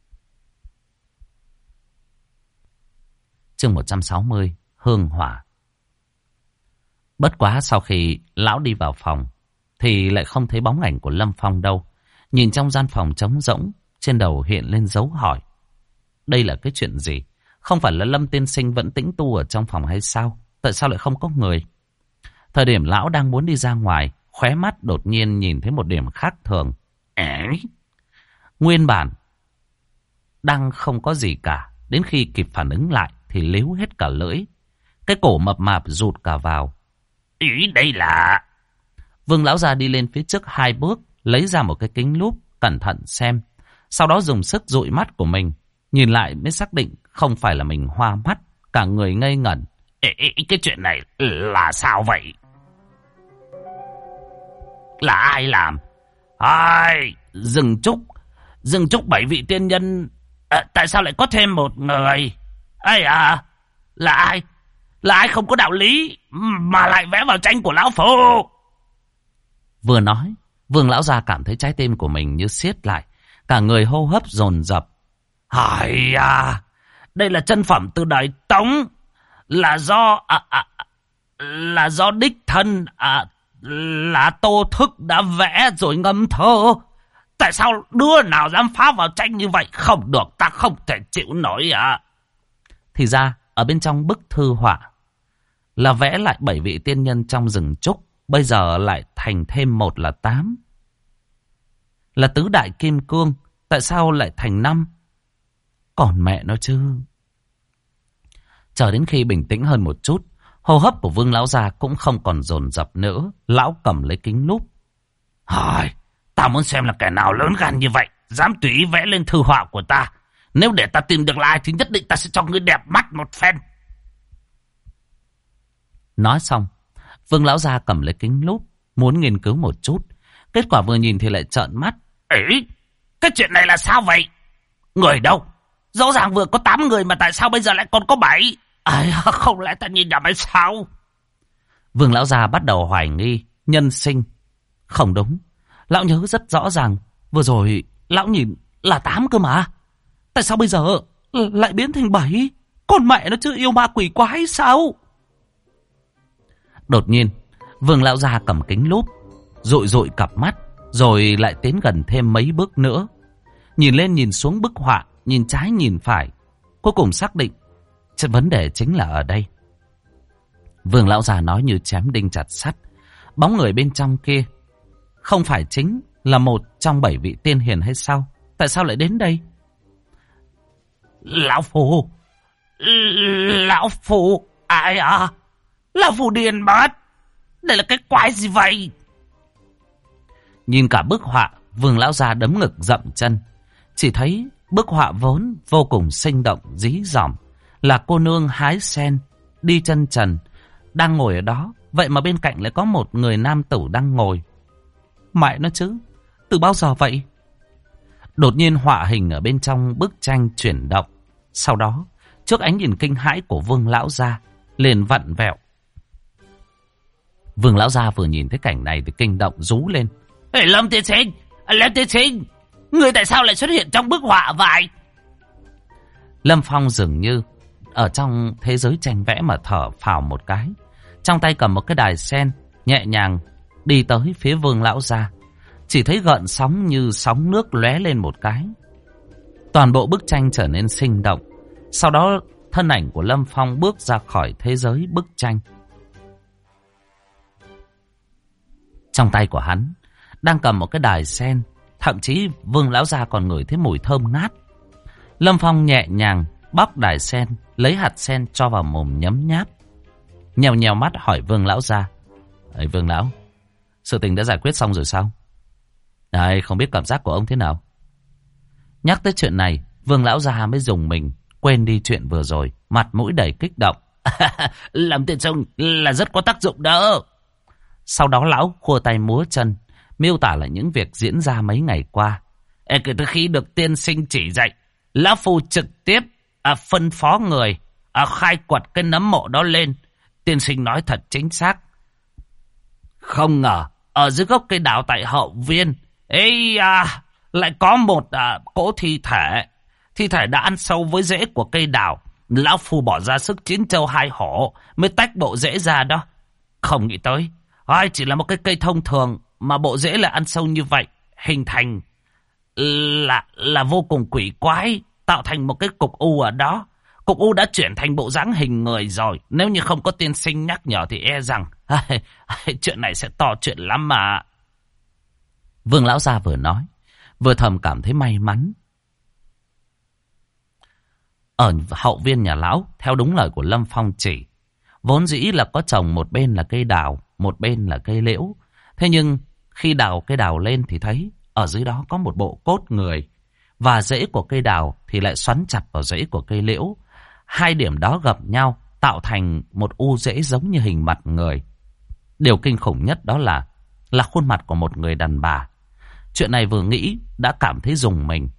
Chương 160, hương hỏa. Bất quá sau khi lão đi vào phòng thì lại không thấy bóng ảnh của Lâm Phong đâu. Nhìn trong gian phòng trống rỗng, trên đầu hiện lên dấu hỏi. Đây là cái chuyện gì? Không phải là Lâm tiên sinh vẫn tĩnh tu ở trong phòng hay sao? Tại sao lại không có người? Thời điểm lão đang muốn đi ra ngoài, khóe mắt đột nhiên nhìn thấy một điểm khác thường. Nguyên bản đang không có gì cả, đến khi kịp phản ứng lại thì líu hết cả lưỡi. Cái cổ mập mạp rụt cả vào. Ý đây là... Vương lão già đi lên phía trước 2 bước, lấy ra một cái kính lúp, cẩn thận xem. Sau đó dùng sức dụi mắt của mình, nhìn lại mới xác định không phải là mình hoa mắt, cả người ngây ngẩn. Cái chuyện này là sao vậy? Là ai làm? Ai? Dừng Trúc 7 vị tiên nhân. Tại sao lại có thêm một người? Ấy à? Là ai? Là ai không có đạo lý mà lại vẽ vào tranh của lão phu? Vừa nói, Vương lão già cảm thấy trái tim của mình như siết lại, cả người hô hấp dồn dập. Hay à, đây là chân phẩm từ đời Tống, là do đích thân là Tô Thức đã vẽ rồi ngâm thơ. Tại sao đứa nào dám phá vào tranh như vậy? Không được, ta không thể chịu nổi à. Thì ra ở bên trong bức thư họa là vẽ lại 7 vị tiên nhân trong rừng trúc, bây giờ lại thành thêm 1 là 8. Là tứ đại kim cương, tại sao lại thành 5? Còn mẹ nó chứ. Chờ đến khi bình tĩnh hơn một chút, hô hấp của Vương lão già cũng không còn dồn dập nữa. Lão cầm lấy kính lúp. Hỏi, ta muốn xem là kẻ nào lớn gan như vậy, dám tùy ý vẽ lên thư họa của ta. Nếu để ta tìm được là ai thì nhất định ta sẽ cho ngươi đẹp mắt một phen. Nói xong, Vương lão già cầm lấy kính lúp, muốn nghiên cứu một chút. Kết quả vừa nhìn thì lại trợn mắt. Cái chuyện này là sao vậy? Người đâu? Rõ ràng vừa có 8 người mà tại sao bây giờ lại còn có 7? Không lẽ ta nhìn nhầm hay sao? Vương lão già bắt đầu hoài nghi nhân sinh. Không đúng, lão nhớ rất rõ ràng vừa rồi lão nhìn là 8 cơ mà. Tại sao bây giờ lại biến thành 7? Con mẹ nó chứ, yêu ma quỷ quái sao? Đột nhiên Vương lão già cầm kính lúp, dụi cặp mắt, rồi lại tiến gần thêm mấy bước nữa. Nhìn lên nhìn xuống bức họa, nhìn trái nhìn phải, cuối cùng xác định vấn đề chính là ở đây. Vương lão già nói như chém đinh chặt sắt. Bóng người bên trong kia không phải chính là một trong 7 vị tiên hiền hay sao? Tại sao lại đến đây? Lão Phu, ai à? Lão Phu điên mất. Đây là cái quái gì vậy? Nhìn cả bức họa, Vương lão già đấm ngực dậm chân. Chỉ thấy bức họa vốn vô cùng sinh động dí dỏm, là cô nương hái sen, đi chân trần, đang ngồi ở đó. Vậy mà bên cạnh lại có một người nam tử đang ngồi. Mẹ nó chứ, từ bao giờ vậy? Đột nhiên họa hình ở bên trong bức tranh chuyển động. Sau đó, trước ánh nhìn kinh hãi của Vương lão gia, liền vặn vẹo. Vương lão gia vừa nhìn thấy cảnh này thì kinh động rú lên. Lâm tiên sinh, người tại sao lại xuất hiện trong bức họa vậy? Lâm Phong dường như ở trong thế giới tranh vẽ mà thở phào một cái, trong tay cầm một cái đài sen, nhẹ nhàng đi tới phía Vương lão gia. Chỉ thấy gợn sóng như sóng nước lóe lên một cái, toàn bộ bức tranh trở nên sinh động. Sau đó thân ảnh của Lâm Phong bước ra khỏi thế giới bức tranh. Trong tay của hắn đang cầm một cái đài sen. Thậm chí Vương lão gia còn ngửi thấy mùi thơm ngát. Lâm Phong nhẹ nhàng bóc đài sen, lấy hạt sen cho vào mồm nhấm nháp. Nhèo nhèo mắt hỏi Vương lão gia: "Ấy Vương lão, sự tình đã giải quyết xong rồi sao? Đấy, không biết cảm giác của ông thế nào?" Nhắc tới chuyện này, Vương lão gia mới dùng mình, quên đi chuyện vừa rồi, mặt mũi đầy kích động. "Làm tiền sông là rất có tác dụng đó." Sau đó lão khua tay múa chân, miêu tả lại những việc diễn ra mấy ngày qua. Kể từ khi được tiên sinh chỉ dạy, lão phu trực tiếp phân phó người khai quật cái nấm mộ đó lên. Tiên sinh nói thật chính xác. Không ngờ ở dưới gốc cây đào tại hậu viên lại có một cỗ thi thể. Thi thể đã ăn sâu với rễ của cây đào. Lão phu bỏ ra sức chín châu hai hổ mới tách bộ rễ ra đó. Không nghĩ tới chỉ là một cái cây thông thường mà bộ rễ lại ăn sâu như vậy, hình thành là vô cùng quỷ quái, tạo thành một cái cục u ở đó. Cục u đã chuyển thành bộ dáng hình người rồi. Nếu như không có tiên sinh nhắc nhở thì e rằng chuyện này sẽ to chuyện lắm mà. Vương lão gia vừa nói, vừa thầm cảm thấy may mắn. Ở hậu viên nhà lão, theo đúng lời của Lâm Phong chỉ, vốn dĩ là có trồng một bên là cây đào, một bên là cây liễu. Thế nhưng khi đào cây đào lên thì thấy ở dưới đó có một bộ cốt người, và rễ của cây đào thì lại xoắn chặt vào rễ của cây liễu. Hai điểm đó gặp nhau tạo thành một u rễ giống như hình mặt người. Điều kinh khủng nhất đó là khuôn mặt của một người đàn bà. Chuyện này vừa nghĩ đã cảm thấy rùng mình.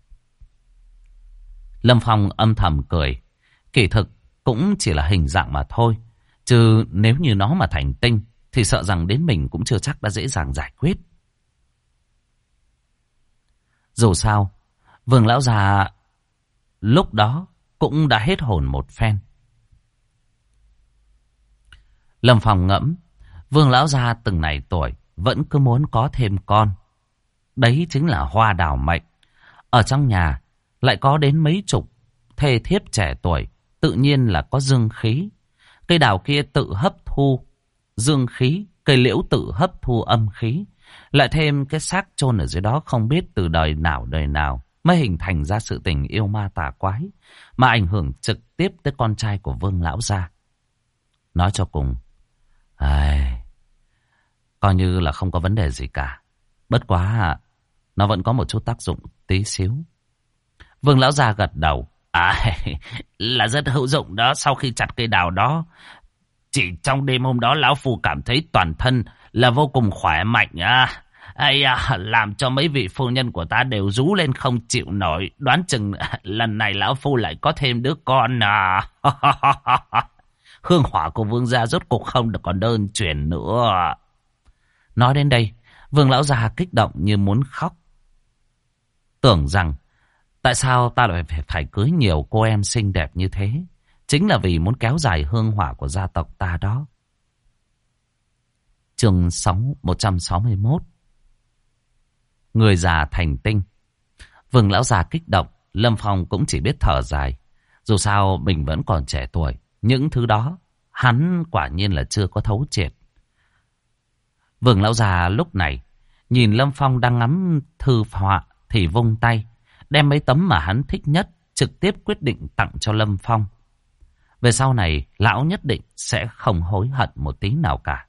Lâm Phong âm thầm cười. Kỳ thực cũng chỉ là hình dạng mà thôi. Chứ nếu như nó mà thành tinh thì sợ rằng đến mình cũng chưa chắc đã dễ dàng giải quyết. Dù sao, Vương lão già lúc đó cũng đã hết hồn một phen. Lâm Phong ngẫm, Vương lão già từng này tuổi vẫn cứ muốn có thêm con. Đấy chính là hoa đào mệnh. Ở trong nhà lại có đến mấy chục thê thiếp trẻ tuổi, tự nhiên là có dương khí. Cây đào kia tự hấp thu dương khí, cây liễu tự hấp thu âm khí. Lại thêm cái xác chôn ở dưới đó không biết từ đời nào mới hình thành ra sự tình yêu ma tà quái, mà ảnh hưởng trực tiếp tới con trai của Vương lão gia. Nói cho cùng, coi như là không có vấn đề gì cả. Bất quá nó vẫn có một chút tác dụng tí xíu. Vương lão già gật đầu. Là rất hữu dụng đó. Sau khi chặt cây đào đó, chỉ trong đêm hôm đó lão phu cảm thấy toàn thân là vô cùng khỏe mạnh. Làm cho mấy vị phu nhân của ta đều rú lên không chịu nổi. Đoán chừng lần này lão phu lại có thêm đứa con hương hỏa của Vương gia rốt cuộc không được còn đơn truyền nữa. Nói đến đây, Vương lão già kích động như muốn khóc. Tưởng rằng tại sao ta lại phải cưới nhiều cô em xinh đẹp như thế, chính là vì muốn kéo dài hương hỏa của gia tộc ta đó. Chương 161. Người già thành tinh. Vương lão già kích động, Lâm Phong cũng chỉ biết thở dài. Dù sao mình vẫn còn trẻ tuổi, những thứ đó hắn quả nhiên là chưa có thấu triệt. Vương lão già lúc này nhìn Lâm Phong đang ngắm thư họa thì vung tay, đem mấy tấm mà hắn thích nhất trực tiếp quyết định tặng cho Lâm Phong. Về sau này lão nhất định sẽ không hối hận một tí nào cả.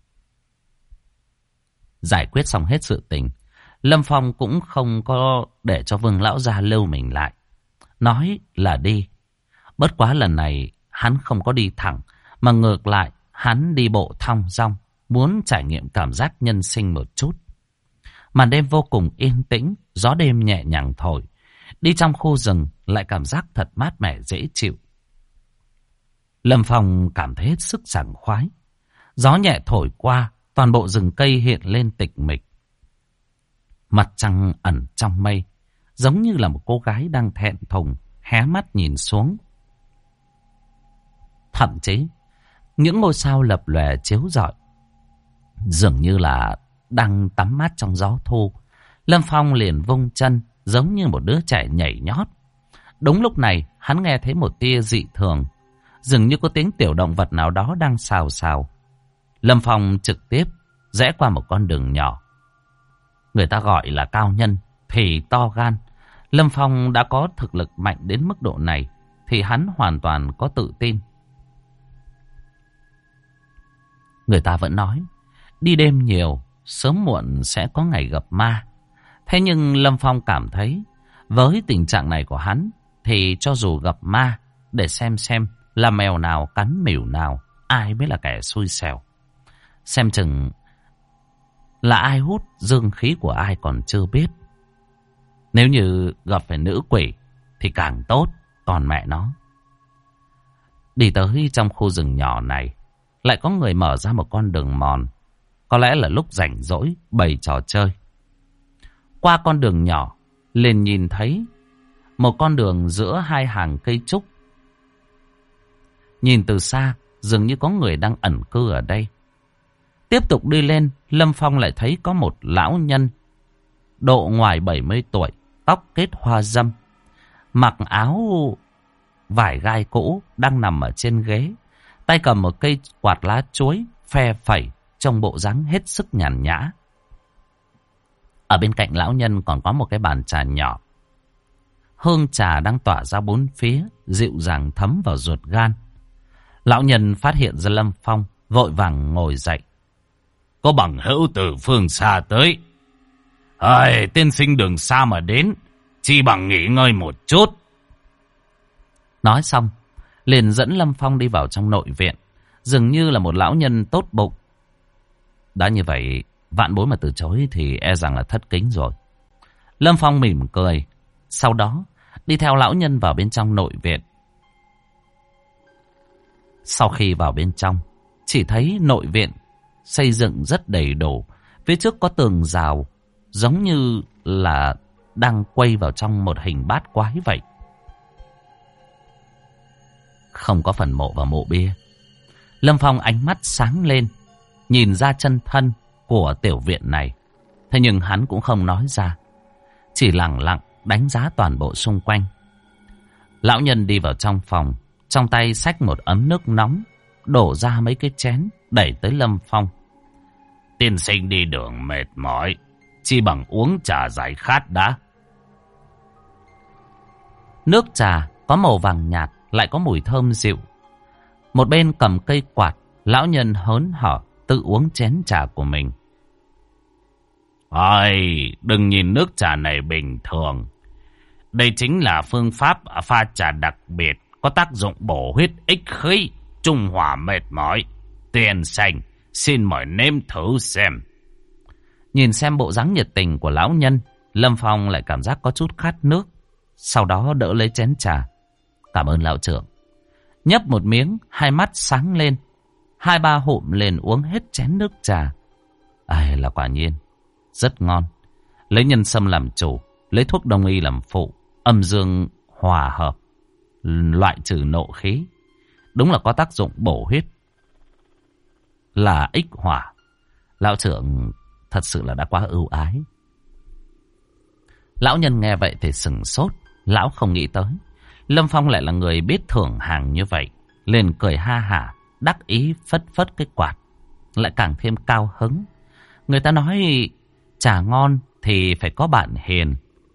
Giải quyết xong hết sự tình, Lâm Phong cũng không có để cho Vương lão gia lưu mình lại. Nói là đi. Bất quá lần này hắn không có đi thẳng, mà ngược lại hắn đi bộ thong dong, muốn trải nghiệm cảm giác nhân sinh một chút. Màn đêm vô cùng yên tĩnh, gió đêm nhẹ nhàng thổi. Đi trong khu rừng lại cảm giác thật mát mẻ dễ chịu. Lâm Phong cảm thấy hết sức sảng khoái. Gió nhẹ thổi qua, toàn bộ rừng cây hiện lên tịch mịch. Mặt trăng ẩn trong mây, giống như là một cô gái đang thẹn thùng, hé mắt nhìn xuống. Thậm chí, những ngôi sao lập lòe chiếu rọi, dường như là đang tắm mát trong gió thu. Lâm Phong liền vung chân, giống như một đứa trẻ nhảy nhót. Đúng lúc này, hắn nghe thấy một tia dị thường, dường như có tiếng tiểu động vật nào đó đang xào xào. Lâm Phong trực tiếp rẽ qua một con đường nhỏ. Người ta gọi là cao nhân thì to gan. Lâm Phong đã có thực lực mạnh đến mức độ này thì hắn hoàn toàn có tự tin. Người ta vẫn nói đi đêm nhiều sớm muộn sẽ có ngày gặp ma. Thế nhưng Lâm Phong cảm thấy với tình trạng này của hắn thì cho dù gặp ma để xem là mèo nào cắn mèo nào, ai mới là kẻ xui xẻo. Xem chừng là ai hút dương khí của ai còn chưa biết. Nếu như gặp phải nữ quỷ thì càng tốt, còn mẹ nó. Đi tới trong khu rừng nhỏ này, lại có người mở ra một con đường mòn. Có lẽ là lúc rảnh rỗi bày trò chơi. Qua con đường nhỏ, liền nhìn thấy một con đường giữa hai hàng cây trúc. Nhìn từ xa, dường như có người đang ẩn cư ở đây. Tiếp tục đi lên, Lâm Phong lại thấy có một lão nhân độ ngoài 70 tuổi, tóc kết hoa râm, mặc áo vải gai cũ, đang nằm ở trên ghế, tay cầm một cây quạt lá chuối phe phẩy, trong bộ dáng hết sức nhàn nhã. Ở bên cạnh lão nhân còn có một cái bàn trà nhỏ. Hương trà đang tỏa ra bốn phía, dịu dàng thấm vào ruột gan. Lão nhân phát hiện ra Lâm Phong, vội vàng ngồi dậy. Có bằng hữu từ phương xa tới. Tiên sinh đường xa mà đến, chỉ bằng nghỉ ngơi một chút. Nói xong, liền dẫn Lâm Phong đi vào trong nội viện, dường như là một lão nhân tốt bụng. Đã như vậy, vạn bối mà từ chối thì e rằng là thất kính rồi. Lâm Phong mỉm cười, sau đó đi theo lão nhân vào bên trong nội viện. Sau khi vào bên trong, chỉ thấy nội viện xây dựng rất đầy đủ. Phía trước có tường rào, giống như là đang quay vào trong một hình bát quái vậy. Không có phần mộ và mộ bia. Lâm Phong ánh mắt sáng lên, nhìn ra chân thân của tiểu viện này. Thế nhưng hắn cũng không nói ra, chỉ lặng lặng đánh giá toàn bộ xung quanh. Lão nhân đi vào trong phòng, trong tay xách một ấm nước nóng, đổ ra mấy cái chén, đẩy tới Lâm Phong. Tiên sinh đi đường mệt mỏi, chi bằng uống trà giải khát đã. Nước trà có màu vàng nhạt, lại có mùi thơm dịu. Một bên cầm cây quạt, lão nhân hớn hở tự uống chén trà của mình. Đừng nhìn nước trà này bình thường. Đây chính là phương pháp pha trà đặc biệt, có tác dụng bổ huyết ích khí, trung hòa mệt mỏi. Tiên sinh, xin mời nếm thử xem. Nhìn xem bộ dáng nhiệt tình của lão nhân, Lâm Phong lại cảm giác có chút khát nước. Sau đó đỡ lấy chén trà. Cảm ơn lão trưởng. Nhấp một miếng, hai mắt sáng lên. 2-3 hụm liền uống hết chén nước trà. Là quả nhiên rất ngon. Lấy nhân sâm làm chủ, lấy thuốc đông y làm phụ, âm dương hòa hợp, loại trừ nộ khí. Đúng là có tác dụng bổ huyết, là ích hỏa. Lão trưởng thật sự là đã quá ưu ái. Lão nhân nghe vậy thì sửng sốt. Lão không nghĩ tới Lâm Phong lại là người biết thưởng hàng như vậy, liền cười ha hả, đắc ý phất phất cái quạt, lại càng thêm cao hứng. Người ta nói trà ngon thì phải có bạn hiền,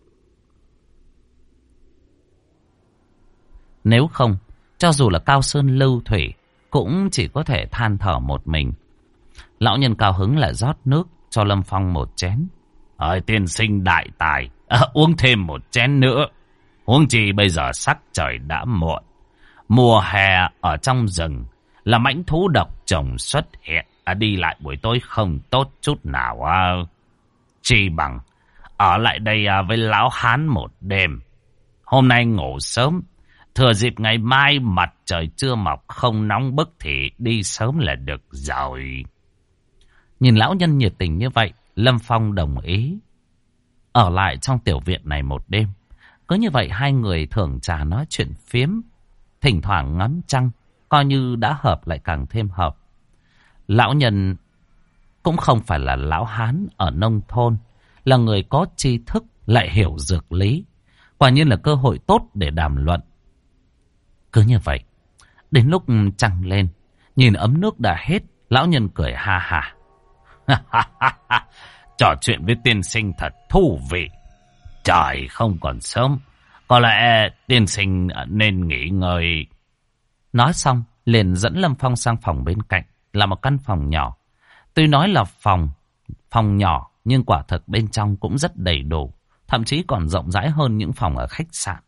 nếu không cho dù là cao sơn lưu thủy cũng chỉ có thể than thở một mình. Lão nhân cao hứng lại rót nước cho Lâm Phong một chén. Tiên sinh đại tài, uống thêm một chén nữa. Huống chi bây giờ sắc trời đã muộn, mùa hè ở trong rừng là mãnh thú độc trùng xuất hiện, đi lại buổi tối không tốt chút nào. Chỉ bằng ở lại đây với lão hán một đêm. Hôm nay ngủ sớm, thừa dịp ngày mai mặt trời chưa mọc không nóng bức thì đi sớm là được rồi. Nhìn lão nhân nhiệt tình như vậy, Lâm Phong đồng ý ở lại trong tiểu viện này một đêm. Cứ như vậy hai người thưởng trà nói chuyện phiếm, thỉnh thoảng ngắm trăng, coi như đã hợp lại càng thêm hợp. Lão nhân cũng không phải là lão hán ở nông thôn, là người có tri thức lại hiểu dược lý. Quả nhiên là cơ hội tốt để đàm luận. Cứ như vậy, đến lúc trăng lên, nhìn ấm nước đã hết, lão nhân cười ha hả. Trò chuyện với tiên sinh thật thú vị. Trời không còn sớm, có lẽ tiên sinh nên nghỉ ngơi. Nói xong, liền dẫn Lâm Phong sang phòng bên cạnh, là một căn phòng nhỏ. Tuy nói là phòng nhỏ, nhưng quả thực bên trong cũng rất đầy đủ, thậm chí còn rộng rãi hơn những phòng ở khách sạn.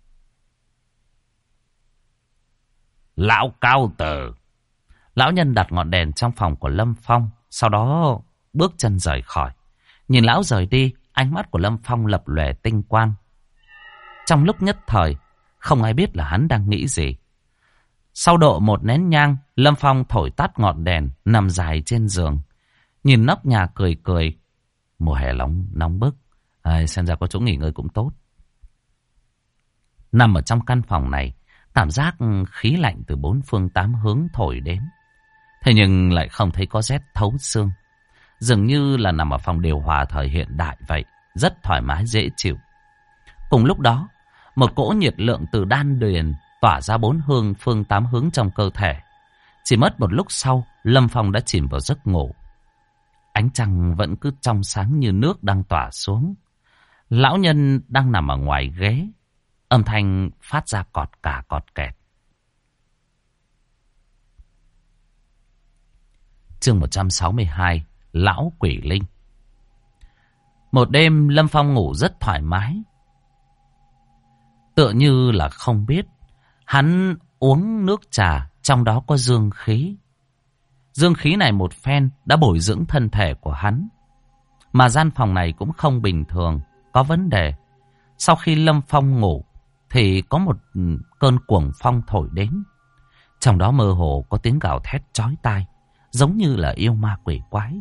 Lão cao tử. Lão nhân đặt ngọn đèn trong phòng của Lâm Phong, sau đó bước chân rời khỏi. Nhìn lão rời đi, ánh mắt của Lâm Phong lập lòe tinh quang. Trong lúc nhất thời, không ai biết là hắn đang nghĩ gì. Sau độ một nén nhang, Lâm Phong thổi tắt ngọn đèn, nằm dài trên giường. Nhìn nóc nhà cười cười. Mùa hè nóng bức, xem ra có chỗ nghỉ ngơi cũng tốt. Nằm ở trong căn phòng này, cảm giác khí lạnh từ bốn phương tám hướng thổi đến. Thế nhưng lại không thấy có rét thấu xương. Dường như là nằm ở phòng điều hòa thời hiện đại vậy, rất thoải mái dễ chịu. Cùng lúc đó, một cỗ nhiệt lượng từ đan điền tỏa ra bốn phương tám hướng trong cơ thể. Chỉ mất một lúc sau, Lâm Phong đã chìm vào giấc ngủ. Ánh trăng vẫn cứ trong sáng như nước đang tỏa xuống. Lão nhân đang nằm ở ngoài ghế. Âm thanh phát ra cọt cả cọt kẹt. Chương 162, Lão Quỷ Linh. Một đêm Lâm Phong ngủ rất thoải mái. Tựa như là không biết. Hắn uống nước trà, trong đó có dương khí. Dương khí này một phen đã bồi dưỡng thân thể của hắn. Mà gian phòng này cũng không bình thường, có vấn đề. Sau khi Lâm Phong ngủ, thì có một cơn cuồng phong thổi đến. Trong đó mơ hồ có tiếng gào thét chói tai, giống như là yêu ma quỷ quái.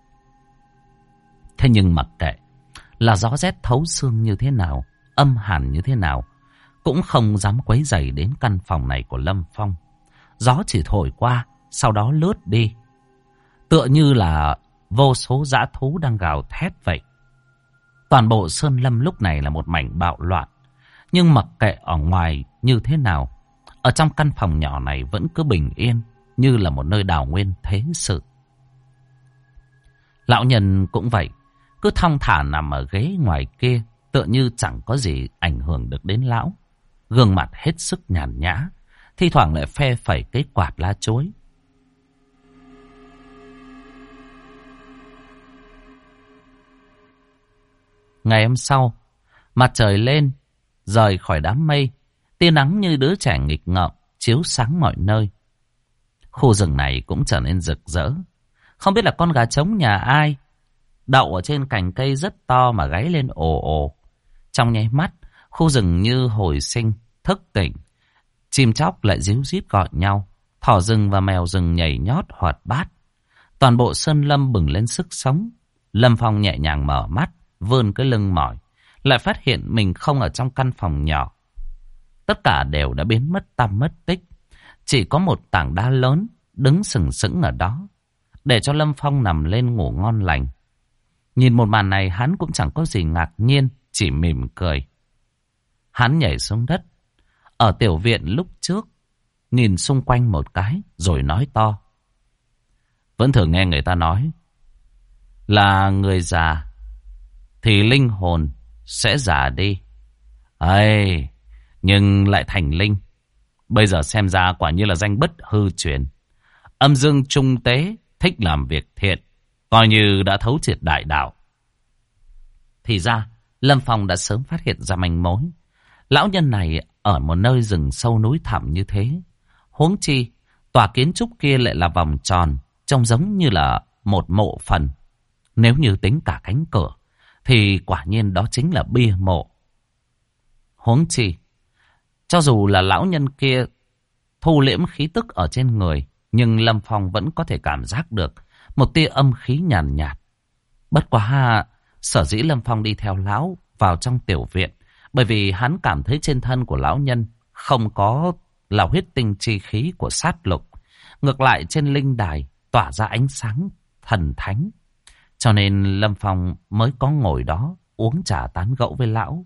Thế nhưng mặc kệ là gió rét thấu xương như thế nào, âm hàn như thế nào, cũng không dám quấy rầy đến căn phòng này của Lâm Phong. Gió chỉ thổi qua, sau đó lướt đi. Tựa như là vô số dã thú đang gào thét vậy. Toàn bộ Sơn Lâm lúc này là một mảnh bạo loạn. Nhưng mặc kệ ở ngoài như thế nào, ở trong căn phòng nhỏ này vẫn cứ bình yên, như là một nơi đào nguyên thế sự. Lão nhân cũng vậy, cứ thong thả nằm ở ghế ngoài kia, tựa như chẳng có gì ảnh hưởng được đến lão. Gương mặt hết sức nhàn nhã, thi thoảng lại phe phẩy cái quạt lá chuối. Ngày hôm sau, mặt trời lên, rời khỏi đám mây, tia nắng như đứa trẻ nghịch ngợm, chiếu sáng mọi nơi. Khu rừng này cũng trở nên rực rỡ. Không biết là con gà trống nhà ai đậu ở trên cành cây rất to mà gáy lên ồ ồ. Trong nháy mắt, khu rừng như hồi sinh, thức tỉnh. Chim chóc lại ríu rít gọi nhau. Thỏ rừng và mèo rừng nhảy nhót hoạt bát. Toàn bộ sơn lâm bừng lên sức sống. Lâm Phong nhẹ nhàng mở mắt, vươn cái lưng mỏi, lại phát hiện mình không ở trong căn phòng nhỏ. Tất cả đều đã biến mất tăm mất tích. Chỉ có một tảng đá lớn đứng sừng sững ở đó, để cho Lâm Phong nằm lên ngủ ngon lành. Nhìn một màn này hắn cũng chẳng có gì ngạc nhiên, chỉ mỉm cười. Hắn nhảy xuống đất ở tiểu viện lúc trước, nhìn xung quanh một cái rồi nói to. Vẫn thường nghe người ta nói là người già thì linh hồn sẽ già đi. Ây, nhưng lại thành linh. Bây giờ xem ra quả như là danh bất hư truyền. Âm dương trung tế, thích làm việc thiện, coi như đã thấu triệt đại đạo. Thì ra, Lâm Phong đã sớm phát hiện ra manh mối. Lão nhân này ở một nơi rừng sâu núi thẳm như thế. Huống chi, tòa kiến trúc kia lại là vòng tròn, trông giống như là một mộ phần. Nếu như tính cả cánh cửa, thì quả nhiên đó chính là bia mộ. Huống chi, cho dù là lão nhân kia thu liễm khí tức ở trên người, nhưng Lâm Phong vẫn có thể cảm giác được một tia âm khí nhàn nhạt. Bất quá, sở dĩ Lâm Phong đi theo lão vào trong tiểu viện, bởi vì hắn cảm thấy trên thân của lão nhân không có là huyết tinh chi khí của sát lục. Ngược lại trên linh đài tỏa ra ánh sáng thần thánh. Cho nên Lâm Phong mới có ngồi đó uống trà tán gẫu với lão.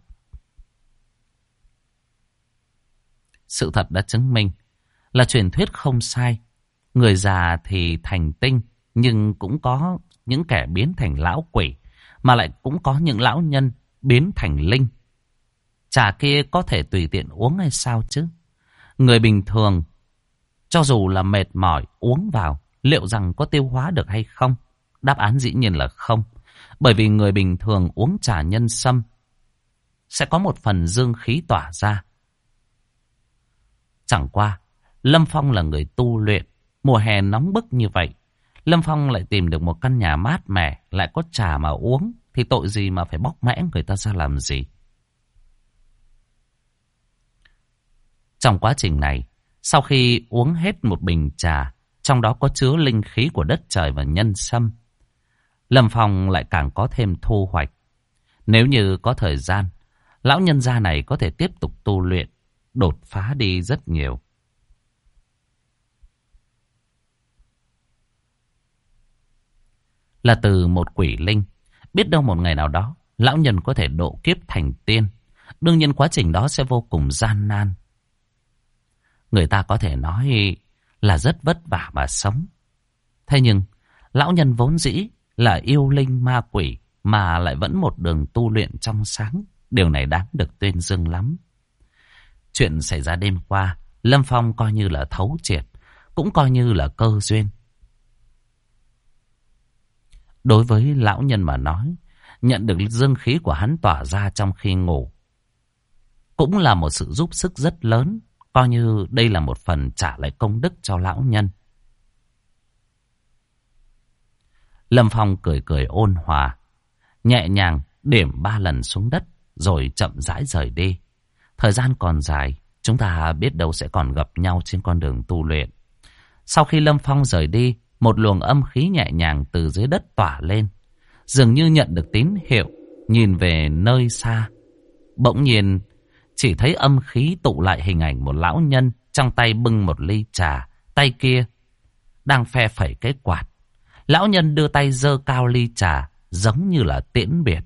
Sự thật đã chứng minh là truyền thuyết không sai. Người già thì thành tinh, nhưng cũng có những kẻ biến thành lão quỷ, mà lại cũng có những lão nhân biến thành linh. Trà kia có thể tùy tiện uống hay sao chứ? Người bình thường, cho dù là mệt mỏi uống vào, liệu rằng có tiêu hóa được hay không? Đáp án dĩ nhiên là không. Bởi vì người bình thường uống trà nhân sâm sẽ có một phần dương khí tỏa ra. Chẳng qua, Lâm Phong là người tu luyện. Mùa hè nóng bức như vậy, Lâm Phong lại tìm được một căn nhà mát mẻ, lại có trà mà uống, thì tội gì mà phải bóc mẽ người ta ra làm gì? Trong quá trình này, sau khi uống hết một bình trà, trong đó có chứa linh khí của đất trời và nhân sâm, Lâm Phong lại càng có thêm thu hoạch. Nếu như có thời gian, lão nhân gia này có thể tiếp tục tu luyện, đột phá đi rất nhiều. Là từ một quỷ linh, biết đâu một ngày nào đó, lão nhân có thể độ kiếp thành tiên. Đương nhiên quá trình đó sẽ vô cùng gian nan. Người ta có thể nói là rất vất vả mà sống. Thế nhưng, lão nhân vốn dĩ là yêu linh ma quỷ mà lại vẫn một đường tu luyện trong sáng. Điều này đáng được tuyên dương lắm. Chuyện xảy ra đêm qua, Lâm Phong coi như là thấu triệt, cũng coi như là cơ duyên. Đối với lão nhân mà nói, nhận được dương khí của hắn tỏa ra trong khi ngủ cũng là một sự giúp sức rất lớn, coi như đây là một phần trả lại công đức cho lão nhân. Lâm Phong cười cười ôn hòa, nhẹ nhàng điểm 3 lần xuống đất rồi chậm rãi rời đi. Thời gian còn dài, chúng ta biết đâu sẽ còn gặp nhau trên con đường tu luyện. Sau khi Lâm Phong rời đi, một luồng âm khí nhẹ nhàng từ dưới đất tỏa lên, dường như nhận được tín hiệu, nhìn về nơi xa. Bỗng nhiên, chỉ thấy âm khí tụ lại hình ảnh một lão nhân trong tay bưng một ly trà, tay kia đang phe phẩy cái quạt. Lão nhân đưa tay giơ cao ly trà, giống như là tiễn biệt.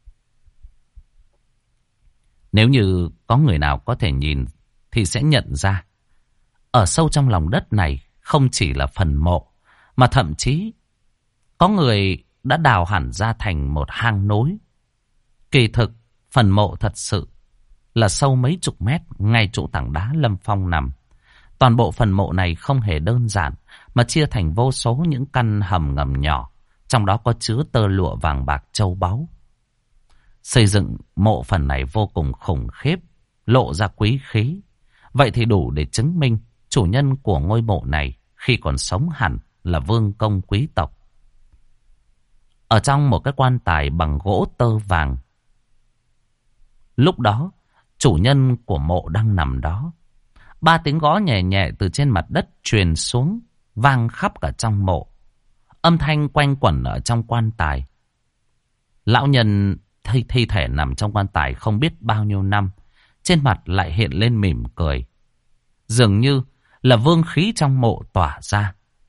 Nếu như có người nào có thể nhìn thì sẽ nhận ra, ở sâu trong lòng đất này không chỉ là phần mộ, mà thậm chí có người đã đào hẳn ra thành một hang núi. Kỳ thực, phần mộ thật sự là sâu mấy chục mét ngay chỗ tảng đá Lâm Phong nằm. Toàn bộ phần mộ này không hề đơn giản, mà chia thành vô số những căn hầm ngầm nhỏ, trong đó có chứa tơ lụa vàng bạc châu báu. Xây dựng mộ phần này vô cùng khủng khiếp, lộ ra quý khí. Vậy thì đủ để chứng minh chủ nhân của ngôi mộ này khi còn sống hẳn là vương công quý tộc. Ở trong một cái quan tài bằng gỗ tơ vàng, lúc đó chủ nhân của mộ đang nằm đó. 3 tiếng gõ nhẹ nhẹ từ trên mặt đất truyền xuống, vang khắp cả trong mộ. Âm thanh quanh quẩn ở trong quan tài. Lão nhân thi thể nằm trong quan tài không biết bao nhiêu năm, trên mặt lại hiện lên mỉm cười, dường như là vương khí trong mộ tỏa ra.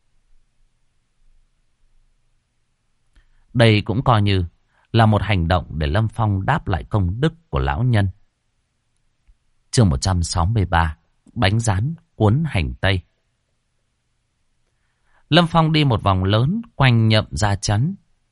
Đây cũng coi như là một hành động để Lâm Phong đáp lại công đức của lão nhân. Chương 163, bánh rán cuốn hành tây. Lâm Phong đi một vòng lớn quanh Nhậm Gia Trấn.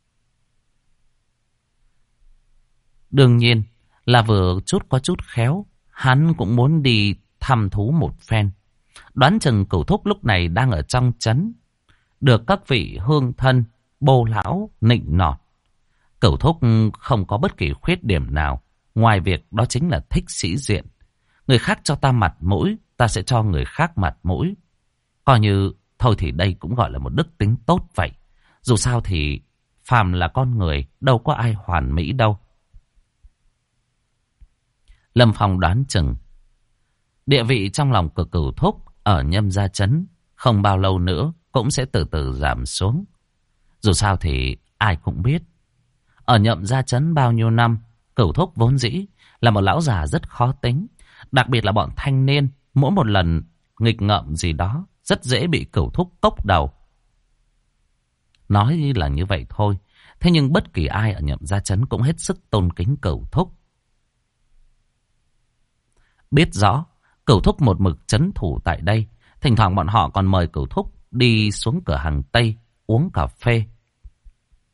Đương nhiên là vừa có chút khéo, hắn cũng muốn đi thăm thú một phen. Đoán chừng Cửu Thúc lúc này đang ở trong trấn, được các vị hương thân, bô lão nịnh nọt. Cửu Thúc không có bất kỳ khuyết điểm nào, ngoài việc đó chính là thích sĩ diện. Người khác cho ta mặt mũi, ta sẽ cho người khác mặt mũi. Coi như thôi thì đây cũng gọi là một đức tính tốt vậy. Dù sao thì phàm là con người, đâu có ai hoàn mỹ đâu. Lâm Phong đoán chừng địa vị trong lòng của Cửu Thúc ở Nhâm Gia Trấn không bao lâu nữa cũng sẽ từ từ giảm xuống. Dù sao thì ai cũng biết, ở Nhậm Gia Trấn bao nhiêu năm, Cửu Thúc vốn dĩ là một lão già rất khó tính. Đặc biệt là bọn thanh niên, mỗi một lần nghịch ngợm gì đó rất dễ bị Cửu Thúc cốc đầu. Nói là như vậy thôi, thế nhưng bất kỳ ai ở Nhậm Gia Trấn cũng hết sức tôn kính Cửu Thúc. Biết rõ Cửu Thúc một mực trấn thủ tại đây, thỉnh thoảng bọn họ còn mời Cửu Thúc đi xuống cửa hàng Tây uống cà phê.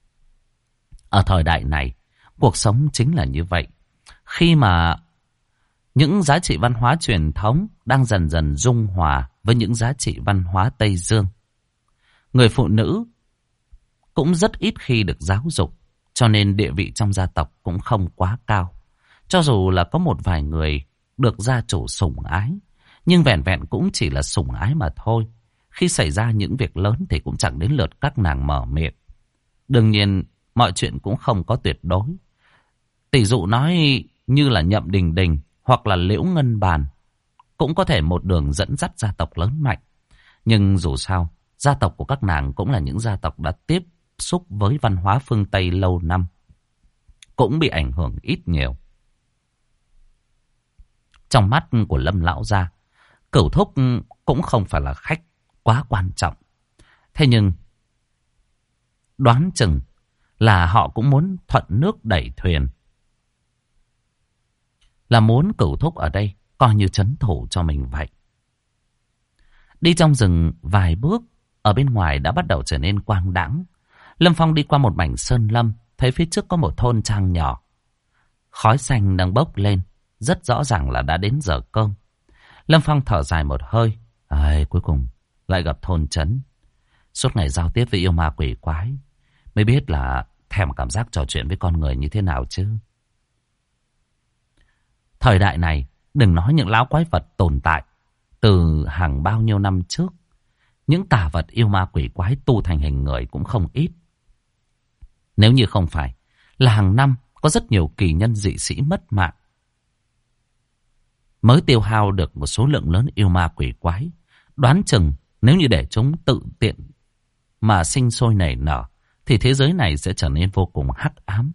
Ở thời đại này, cuộc sống chính là như vậy. Khi mà những giá trị văn hóa truyền thống đang dần dần dung hòa với những giá trị văn hóa Tây Dương, người phụ nữ cũng rất ít khi được giáo dục, cho nên địa vị trong gia tộc cũng không quá cao. Cho dù là có một vài người được gia chủ sủng ái, nhưng vẻn vẹn cũng chỉ là sủng ái mà thôi. Khi xảy ra những việc lớn thì cũng chẳng đến lượt các nàng mở miệng. Đương nhiên, mọi chuyện cũng không có tuyệt đối. Tỷ dụ nói như là Nhậm Đình Đình hoặc là Liễu Ngân Bàn cũng có thể một đường dẫn dắt gia tộc lớn mạnh. Nhưng dù sao, gia tộc của các nàng cũng là những gia tộc đã tiếp xúc với văn hóa phương Tây lâu năm, cũng bị ảnh hưởng ít nhiều. Trong mắt của Lâm lão gia, Cửu thúc cũng không phải là khách quá quan trọng. Thế nhưng đoán chừng là họ cũng muốn thuận nước đẩy thuyền, là muốn Cửu thúc ở đây coi như trấn thủ cho mình vậy. Đi trong rừng vài bước, ở bên ngoài đã bắt đầu trở nên quang đãng. Lâm Phong đi qua một mảnh sơn lâm, thấy phía trước có một thôn trang nhỏ. Khói xanh đang bốc lên, rất rõ ràng là đã đến giờ cơm. Lâm Phong thở dài một hơi. Cuối cùng lại gặp thôn trấn. Suốt ngày giao tiếp với yêu ma quỷ quái, mới biết là thèm cảm giác trò chuyện với con người như thế nào chứ. Thời đại này, đừng nói những lão quái vật tồn tại từ hàng bao nhiêu năm trước, những tà vật yêu ma quỷ quái tu thành hình người cũng không ít. Nếu như không phải là hàng năm có rất nhiều kỳ nhân dị sĩ mất mạng, mới tiêu hao được một số lượng lớn yêu ma quỷ quái, đoán chừng nếu như để chúng tự tiện mà sinh sôi nảy nở, thì thế giới này sẽ trở nên vô cùng hắc ám.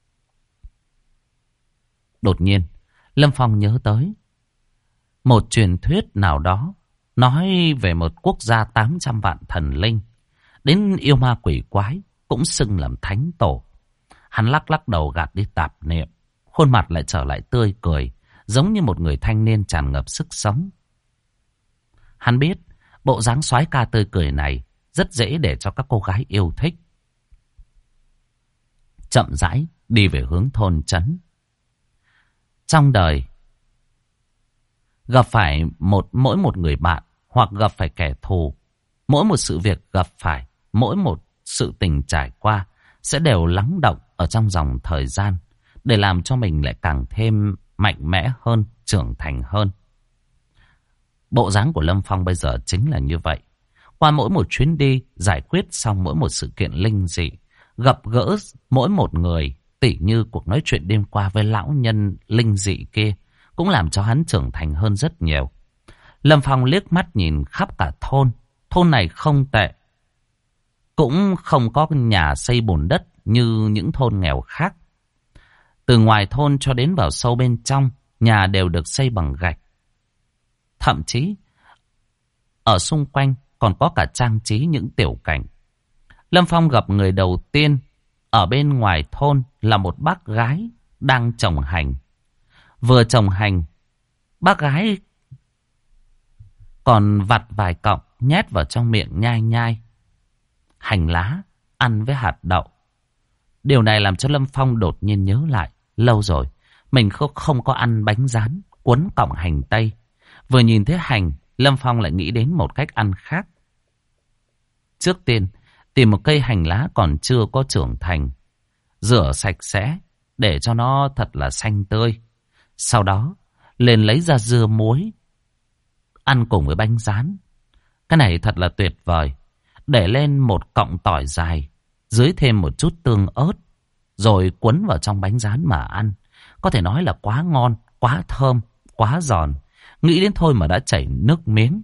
Đột nhiên, Lâm Phong nhớ tới một truyền thuyết nào đó, nói về một quốc gia 800 vạn thần linh, đến yêu ma quỷ quái cũng xưng làm thánh tổ. Hắn lắc lắc đầu gạt đi tạp niệm, khuôn mặt lại trở lại tươi cười, giống như một người thanh niên tràn ngập sức sống. Hắn biết bộ dáng soái ca tươi cười này rất dễ để cho các cô gái yêu thích. Chậm rãi đi về hướng thôn trấn. Trong đời, gặp phải mỗi một người bạn hoặc gặp phải kẻ thù, mỗi một sự việc gặp phải, mỗi một sự tình trải qua sẽ đều lắng động ở trong dòng thời gian, để làm cho mình lại càng thêm mạnh mẽ hơn, trưởng thành hơn. Bộ dáng của Lâm Phong bây giờ chính là như vậy. Qua mỗi một chuyến đi, giải quyết xong mỗi một sự kiện linh dị, gặp gỡ mỗi một người, tỉ như cuộc nói chuyện đêm qua với lão nhân linh dị kia, cũng làm cho hắn trưởng thành hơn rất nhiều. Lâm Phong liếc mắt nhìn khắp cả thôn. Thôn này không tệ, cũng không có nhà xây bùn đất như những thôn nghèo khác. Từ ngoài thôn cho đến vào sâu bên trong, nhà đều được xây bằng gạch. Thậm chí, ở xung quanh còn có cả trang trí những tiểu cảnh. Lâm Phong gặp người đầu tiên ở bên ngoài thôn là một bác gái đang trồng hành. Vừa trồng hành, bác gái còn vặt vài cọng nhét vào trong miệng nhai nhai. Hành lá ăn với hạt đậu. Điều này làm cho Lâm Phong đột nhiên nhớ lại, lâu rồi mình không có ăn bánh rán cuốn cọng hành tây. Vừa nhìn thấy hành, Lâm Phong lại nghĩ đến một cách ăn khác. Trước tiên, tìm một cây hành lá còn chưa có trưởng thành, rửa sạch sẽ để cho nó thật là xanh tươi. Sau đó, lên lấy ra dưa muối, ăn cùng với bánh rán. Cái này thật là tuyệt vời. Để lên một cọng tỏi dài, dưới thêm một chút tương ớt, rồi cuốn vào trong bánh rán mà ăn. Có thể nói là quá ngon, quá thơm, quá giòn. Nghĩ đến thôi mà đã chảy nước miếng.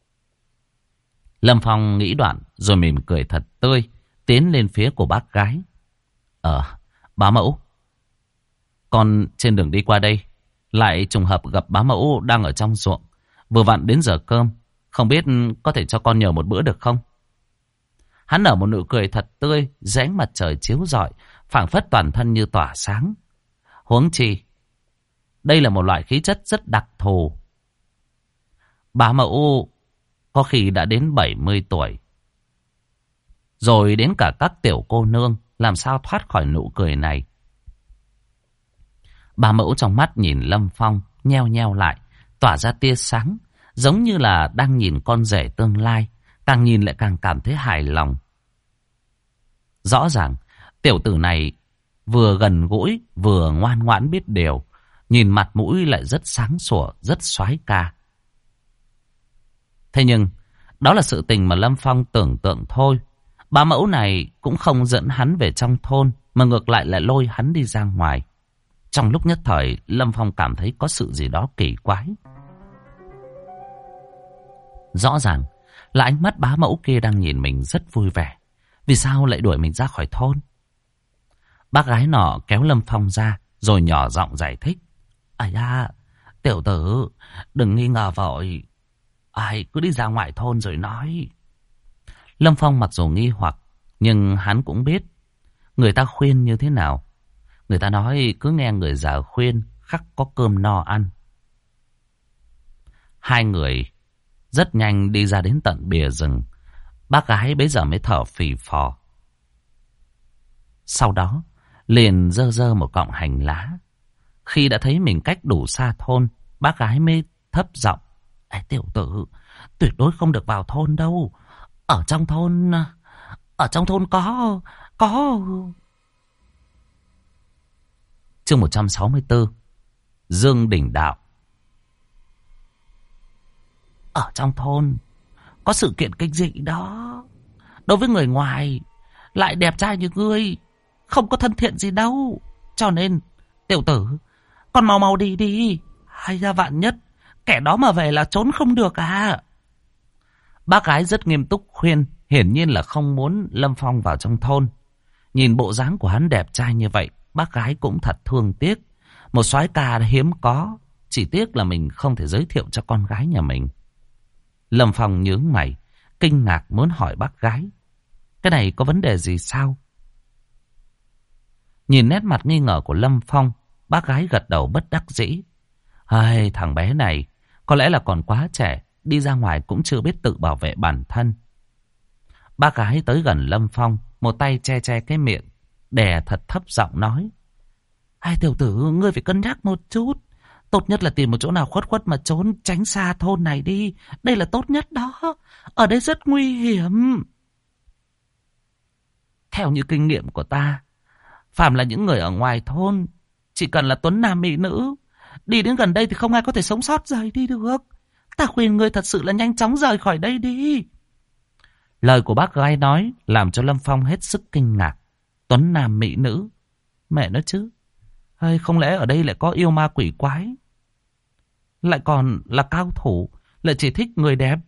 Lâm Phong nghĩ đoạn rồi mỉm cười thật tươi, tiến lên phía của bác gái. Bá mẫu, con trên đường đi qua đây, lại trùng hợp gặp bá mẫu đang ở trong ruộng. Vừa vặn đến giờ cơm, không biết có thể cho con nhờ một bữa được không? Hắn nở một nụ cười thật tươi, dưới ánh mặt trời chiếu rọi, phảng phất toàn thân như tỏa sáng. Huống chi, đây là một loại khí chất rất đặc thù. Bá mẫu có khi đã đến 70 tuổi. Rồi đến cả các tiểu cô nương làm sao thoát khỏi nụ cười này. Bà Mẫu trong mắt nhìn Lâm Phong, nheo nheo lại, tỏa ra tia sáng, giống như là đang nhìn con rể tương lai, càng nhìn lại càng cảm thấy hài lòng. Rõ ràng, tiểu tử này vừa gần gũi, vừa ngoan ngoãn biết điều, nhìn mặt mũi lại rất sáng sủa, rất soái ca. Thế nhưng, đó là sự tình mà Lâm Phong tưởng tượng thôi. Bà Mẫu này cũng không dẫn hắn về trong thôn, mà ngược lại lại lôi hắn đi ra ngoài. Trong lúc nhất thời, Lâm Phong cảm thấy có sự gì đó kỳ quái. Rõ ràng là ánh mắt bá mẫu kia đang nhìn mình rất vui vẻ. Vì sao lại đuổi mình ra khỏi thôn? Bác gái nọ kéo Lâm Phong ra, rồi nhỏ giọng giải thích. À da, tiểu tử, đừng nghi ngờ vội. Ai cứ đi ra ngoài thôn rồi nói. Lâm Phong mặc dù nghi hoặc, nhưng hắn cũng biết người ta khuyên như thế nào. Người ta nói cứ nghe người già khuyên, khắc có cơm no ăn. Hai người rất nhanh đi ra đến tận bìa rừng. Bác gái bấy giờ mới thở phì phò. Sau đó liền giơ giơ một cọng hành lá. Khi đã thấy mình cách đủ xa thôn, bác gái mới thấp giọng. Ê tiểu tử, tuyệt đối không được vào thôn đâu. Ở trong thôn có... Chương 164. Dương Đỉnh Đạo. Ở trong thôn có sự kiện kinh dị đó. Đối với người ngoài lại đẹp trai như ngươi, không có thân thiện gì đâu. Cho nên tiểu tử, con mau mau đi đi. Hay ra vạn nhất kẻ đó mà về là trốn không được à. Bác gái rất nghiêm túc khuyên, hiển nhiên là không muốn Lâm Phong vào trong thôn. Nhìn bộ dáng của hắn đẹp trai như vậy, bác gái cũng thật thương tiếc. Một soái ca hiếm có, chỉ tiếc là mình không thể giới thiệu cho con gái nhà mình. Lâm Phong nhướng mày, kinh ngạc muốn hỏi bác gái. Cái này có vấn đề gì sao? Nhìn nét mặt nghi ngờ của Lâm Phong, bác gái gật đầu bất đắc dĩ. Ai, thằng bé này có lẽ là còn quá trẻ, đi ra ngoài cũng chưa biết tự bảo vệ bản thân. Bác gái tới gần Lâm Phong, một tay che che cái miệng, đè thật thấp giọng nói. Hai tiểu tử, ngươi phải cân nhắc một chút. Tốt nhất là tìm một chỗ nào khuất khuất mà trốn, tránh xa thôn này đi. Đây là tốt nhất đó. Ở đây rất nguy hiểm. Theo như kinh nghiệm của ta, phàm là những người ở ngoài thôn, chỉ cần là tuấn nam mỹ nữ, đi đến gần đây thì không ai có thể sống sót rời đi được. Ta khuyên ngươi thật sự là nhanh chóng rời khỏi đây đi. Lời của bác gái nói làm cho Lâm Phong hết sức kinh ngạc. Tuấn nam mỹ nữ, mẹ nó chứ. Hay không lẽ ở đây lại có yêu ma quỷ quái? Lại còn là cao thủ, lại chỉ thích người đẹp.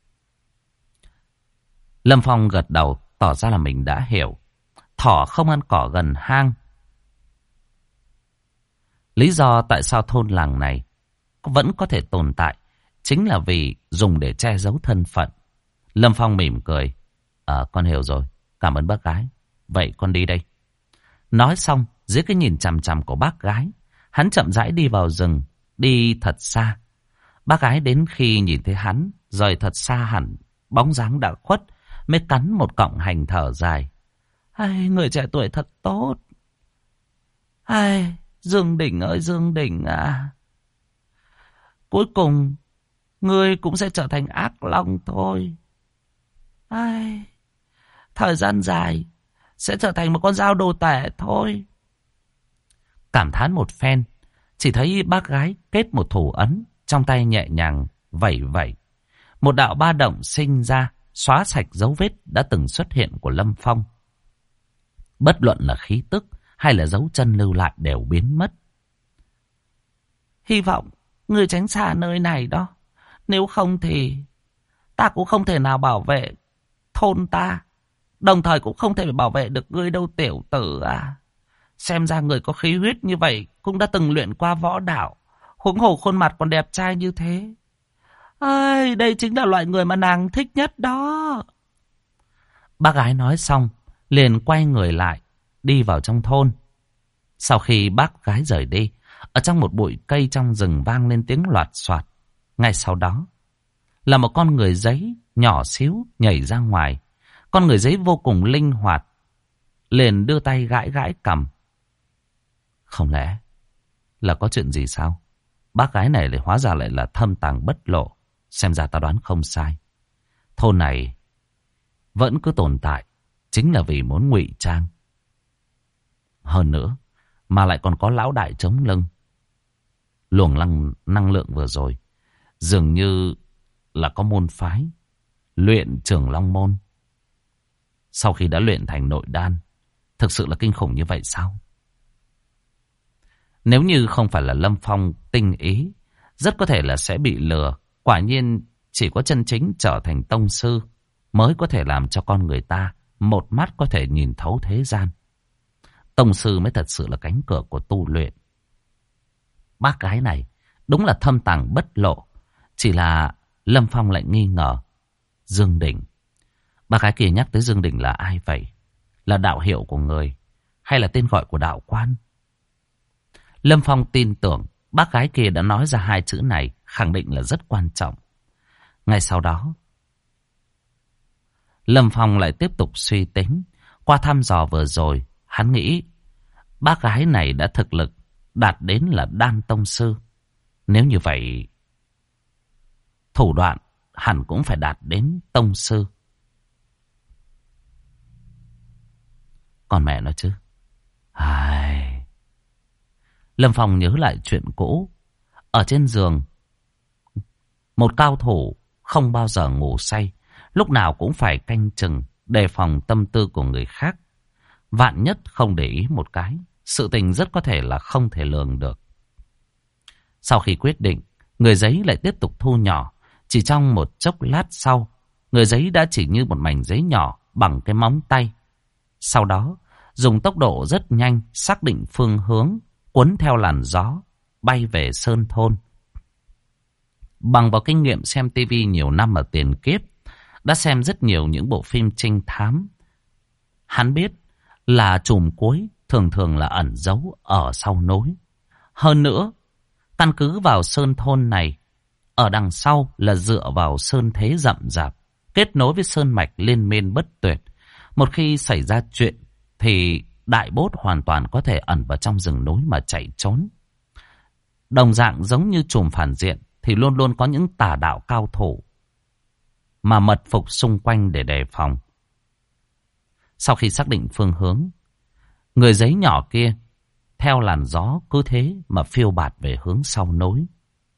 Lâm Phong gật đầu, tỏ ra là mình đã hiểu. Thỏ không ăn cỏ gần hang. Lý do tại sao thôn làng này vẫn có thể tồn tại chính là vì dùng để che giấu thân phận. Lâm Phong mỉm cười. Con hiểu rồi, cảm ơn bác gái. Vậy con đi đây. Nói xong, dưới cái nhìn chằm chằm của bác gái, hắn chậm rãi đi vào rừng, đi thật xa. Bác gái đến khi nhìn thấy hắn, rời thật xa hẳn, bóng dáng đã khuất, mới cắn một cọng hành thở dài. Ai, người trẻ tuổi thật tốt. Ai, Dương Đỉnh ơi Dương Đỉnh à. Cuối cùng, ngươi cũng sẽ trở thành ác long thôi. Ai, thời gian dài, sẽ trở thành một con dao đồ tể thôi. Cảm thán một phen, chỉ thấy bác gái kết một thủ ấn, trong tay nhẹ nhàng vẩy vẩy. Một đạo ba động sinh ra, xóa sạch dấu vết đã từng xuất hiện của Lâm Phong. Bất luận là khí tức hay là dấu chân lưu lại đều biến mất. Hy vọng ngươi tránh xa nơi này đó. Nếu không thì ta cũng không thể nào bảo vệ thôn ta. Đồng thời cũng không thể bảo vệ được ngươi đâu tiểu tử à. Xem ra người có khí huyết như vậy cũng đã từng luyện qua võ đạo. Huống hồ khuôn mặt còn đẹp trai như thế. Ây, đây chính là loại người mà nàng thích nhất đó. Bác gái nói xong, liền quay người lại, đi vào trong thôn. Sau khi bác gái rời đi, ở trong một bụi cây trong rừng vang lên tiếng loạt soạt. Ngay sau đó, là một con người giấy nhỏ xíu nhảy ra ngoài. Con người giấy vô cùng linh hoạt, liền đưa tay gãi gãi cằm. Không lẽ là có chuyện gì sao? Bác gái này lại hóa ra lại là thâm tàng bất lộ. Xem ra ta đoán không sai. Thôn này vẫn cứ tồn tại chính là vì muốn ngụy trang. Hơn nữa mà lại còn có lão đại chống lưng. Luồng năng lượng vừa rồi dường như là có môn phái luyện Trường Long Môn. Sau khi đã luyện thành nội đan, thực sự là kinh khủng như vậy sao? Nếu như không phải là Lâm Phong tinh ý, rất có thể là sẽ bị lừa. Quả nhiên chỉ có chân chính trở thành tông sư mới có thể làm cho con người ta một mắt có thể nhìn thấu thế gian. Tông sư mới thật sự là cánh cửa của tu luyện. Bác gái này đúng là thâm tàng bất lộ. Chỉ là Lâm Phong lại nghi ngờ Dương Đình. Bác gái kia nhắc tới Dương Đình là ai vậy? Là đạo hiệu của người hay là tên gọi của đạo quan? Lâm Phong tin tưởng bác gái kia đã nói ra hai chữ này, khẳng định là rất quan trọng. Ngay sau đó, Lâm Phong lại tiếp tục suy tính. Qua thăm dò vừa rồi, hắn nghĩ bác gái này đã thực lực đạt đến là đan tông sư. Nếu như vậy, thủ đoạn hẳn cũng phải đạt đến tông sư. Còn mẹ nó chứ. Ai... Lâm Phong nhớ lại chuyện cũ. Ở trên giường, một cao thủ không bao giờ ngủ say, lúc nào cũng phải canh chừng, đề phòng tâm tư của người khác. Vạn nhất không để ý một cái, sự tình rất có thể là không thể lường được. Sau khi quyết định, người giấy lại tiếp tục thu nhỏ. Chỉ trong một chốc lát sau, người giấy đã chỉ như một mảnh giấy nhỏ bằng cái móng tay. Sau đó, dùng tốc độ rất nhanh xác định phương hướng, cuốn theo làn gió, bay về Sơn Thôn. Bằng vào kinh nghiệm xem tivi nhiều năm ở tiền kiếp, đã xem rất nhiều những bộ phim trinh thám. Hắn biết là chùm cuối thường thường là ẩn giấu ở sau núi. Hơn nữa, căn cứ vào Sơn Thôn này, ở đằng sau là dựa vào sơn thế rậm rạp, kết nối với sơn mạch liên miên bất tuyệt. Một khi xảy ra chuyện thì đại bốt hoàn toàn có thể ẩn vào trong rừng núi mà chạy trốn. Đồng dạng giống như chùm phản diện thì luôn luôn có những tà đạo cao thủ mà mật phục xung quanh để đề phòng. Sau khi xác định phương hướng, người giấy nhỏ kia theo làn gió cứ thế mà phiêu bạt về hướng sau núi.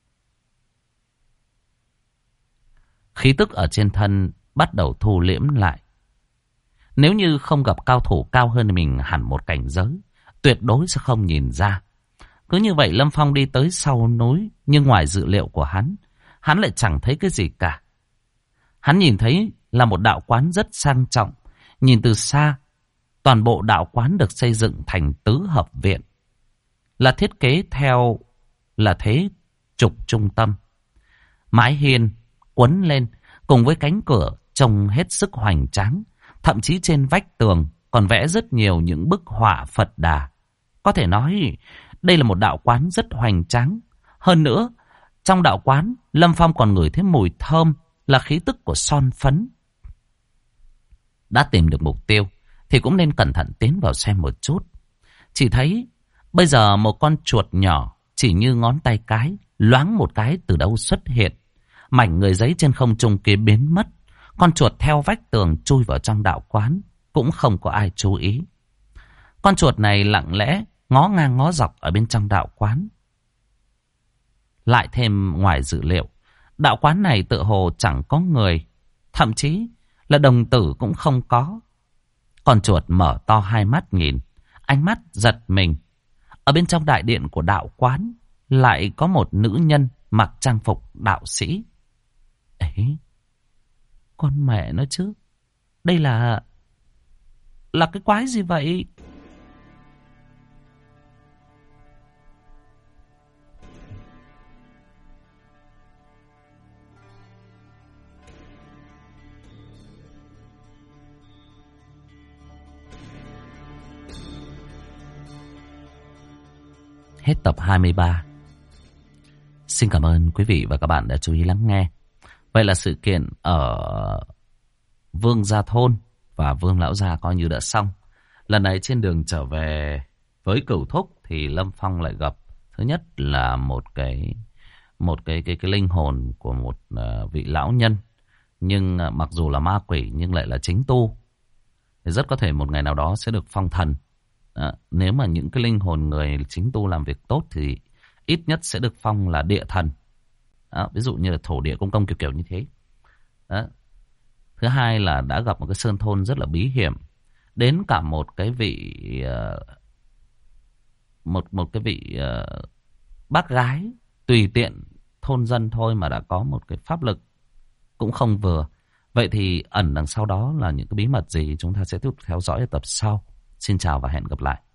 Khí tức ở trên thân bắt đầu thu liễm lại. Nếu như không gặp cao thủ cao hơn mình hẳn một cảnh giới, tuyệt đối sẽ không nhìn ra. Cứ như vậy Lâm Phong đi tới sau núi, nhưng ngoài dự liệu của hắn lại chẳng thấy cái gì cả. Hắn nhìn thấy là một đạo quán rất sang trọng. Nhìn từ xa, toàn bộ đạo quán được xây dựng thành tứ hợp viện, là thiết kế theo là thế trục trung tâm. Mái hiên quấn lên cùng với cánh cửa trông hết sức hoành tráng. Thậm chí trên vách tường còn vẽ rất nhiều những bức họa Phật Đà. Có thể nói đây là một đạo quán rất hoành tráng. Hơn nữa, trong đạo quán Lâm Phong còn ngửi thấy mùi thơm là khí tức của son phấn. Đã tìm được mục tiêu thì cũng nên cẩn thận tiến vào xem một chút. Chỉ thấy bây giờ một con chuột nhỏ chỉ như ngón tay cái loáng một cái từ đâu xuất hiện. Mảnh người giấy trên không trung kia biến mất. Con chuột theo vách tường chui vào trong đạo quán, cũng không có ai chú ý. Con chuột này lặng lẽ ngó ngang ngó dọc ở bên trong đạo quán. Lại thêm ngoài dự liệu, đạo quán này tựa hồ chẳng có người, thậm chí là đồng tử cũng không có. Con chuột mở to hai mắt nhìn, ánh mắt giật mình. Ở bên trong đại điện của đạo quán lại có một nữ nhân mặc trang phục đạo sĩ. Ấy, con mẹ nó chứ, đây là cái quái gì vậy? Hết tập 23. Xin cảm ơn quý vị và các bạn đã chú ý lắng nghe. Vậy là sự kiện ở Vương Gia Thôn và Vương Lão Gia coi như đã xong. Lần này trên đường trở về với Cửu Thúc thì Lâm Phong lại gặp, thứ nhất là một cái linh hồn của một vị lão nhân, nhưng mặc dù là ma quỷ nhưng lại là chính tu, thì rất có thể một ngày nào đó sẽ được phong thần. Nếu mà những cái linh hồn người chính tu làm việc tốt thì ít nhất sẽ được phong là địa thần. Ví dụ như là thổ địa công công kiểu như thế. Đó. Thứ hai là đã gặp một cái sơn thôn rất là bí hiểm, đến cả một cái vị một cái vị bác gái tùy tiện thôn dân thôi mà đã có một cái pháp lực cũng không vừa. Vậy thì ẩn đằng sau đó là những cái bí mật gì, chúng ta sẽ tiếp tục theo dõi ở tập sau. Xin chào và hẹn gặp lại.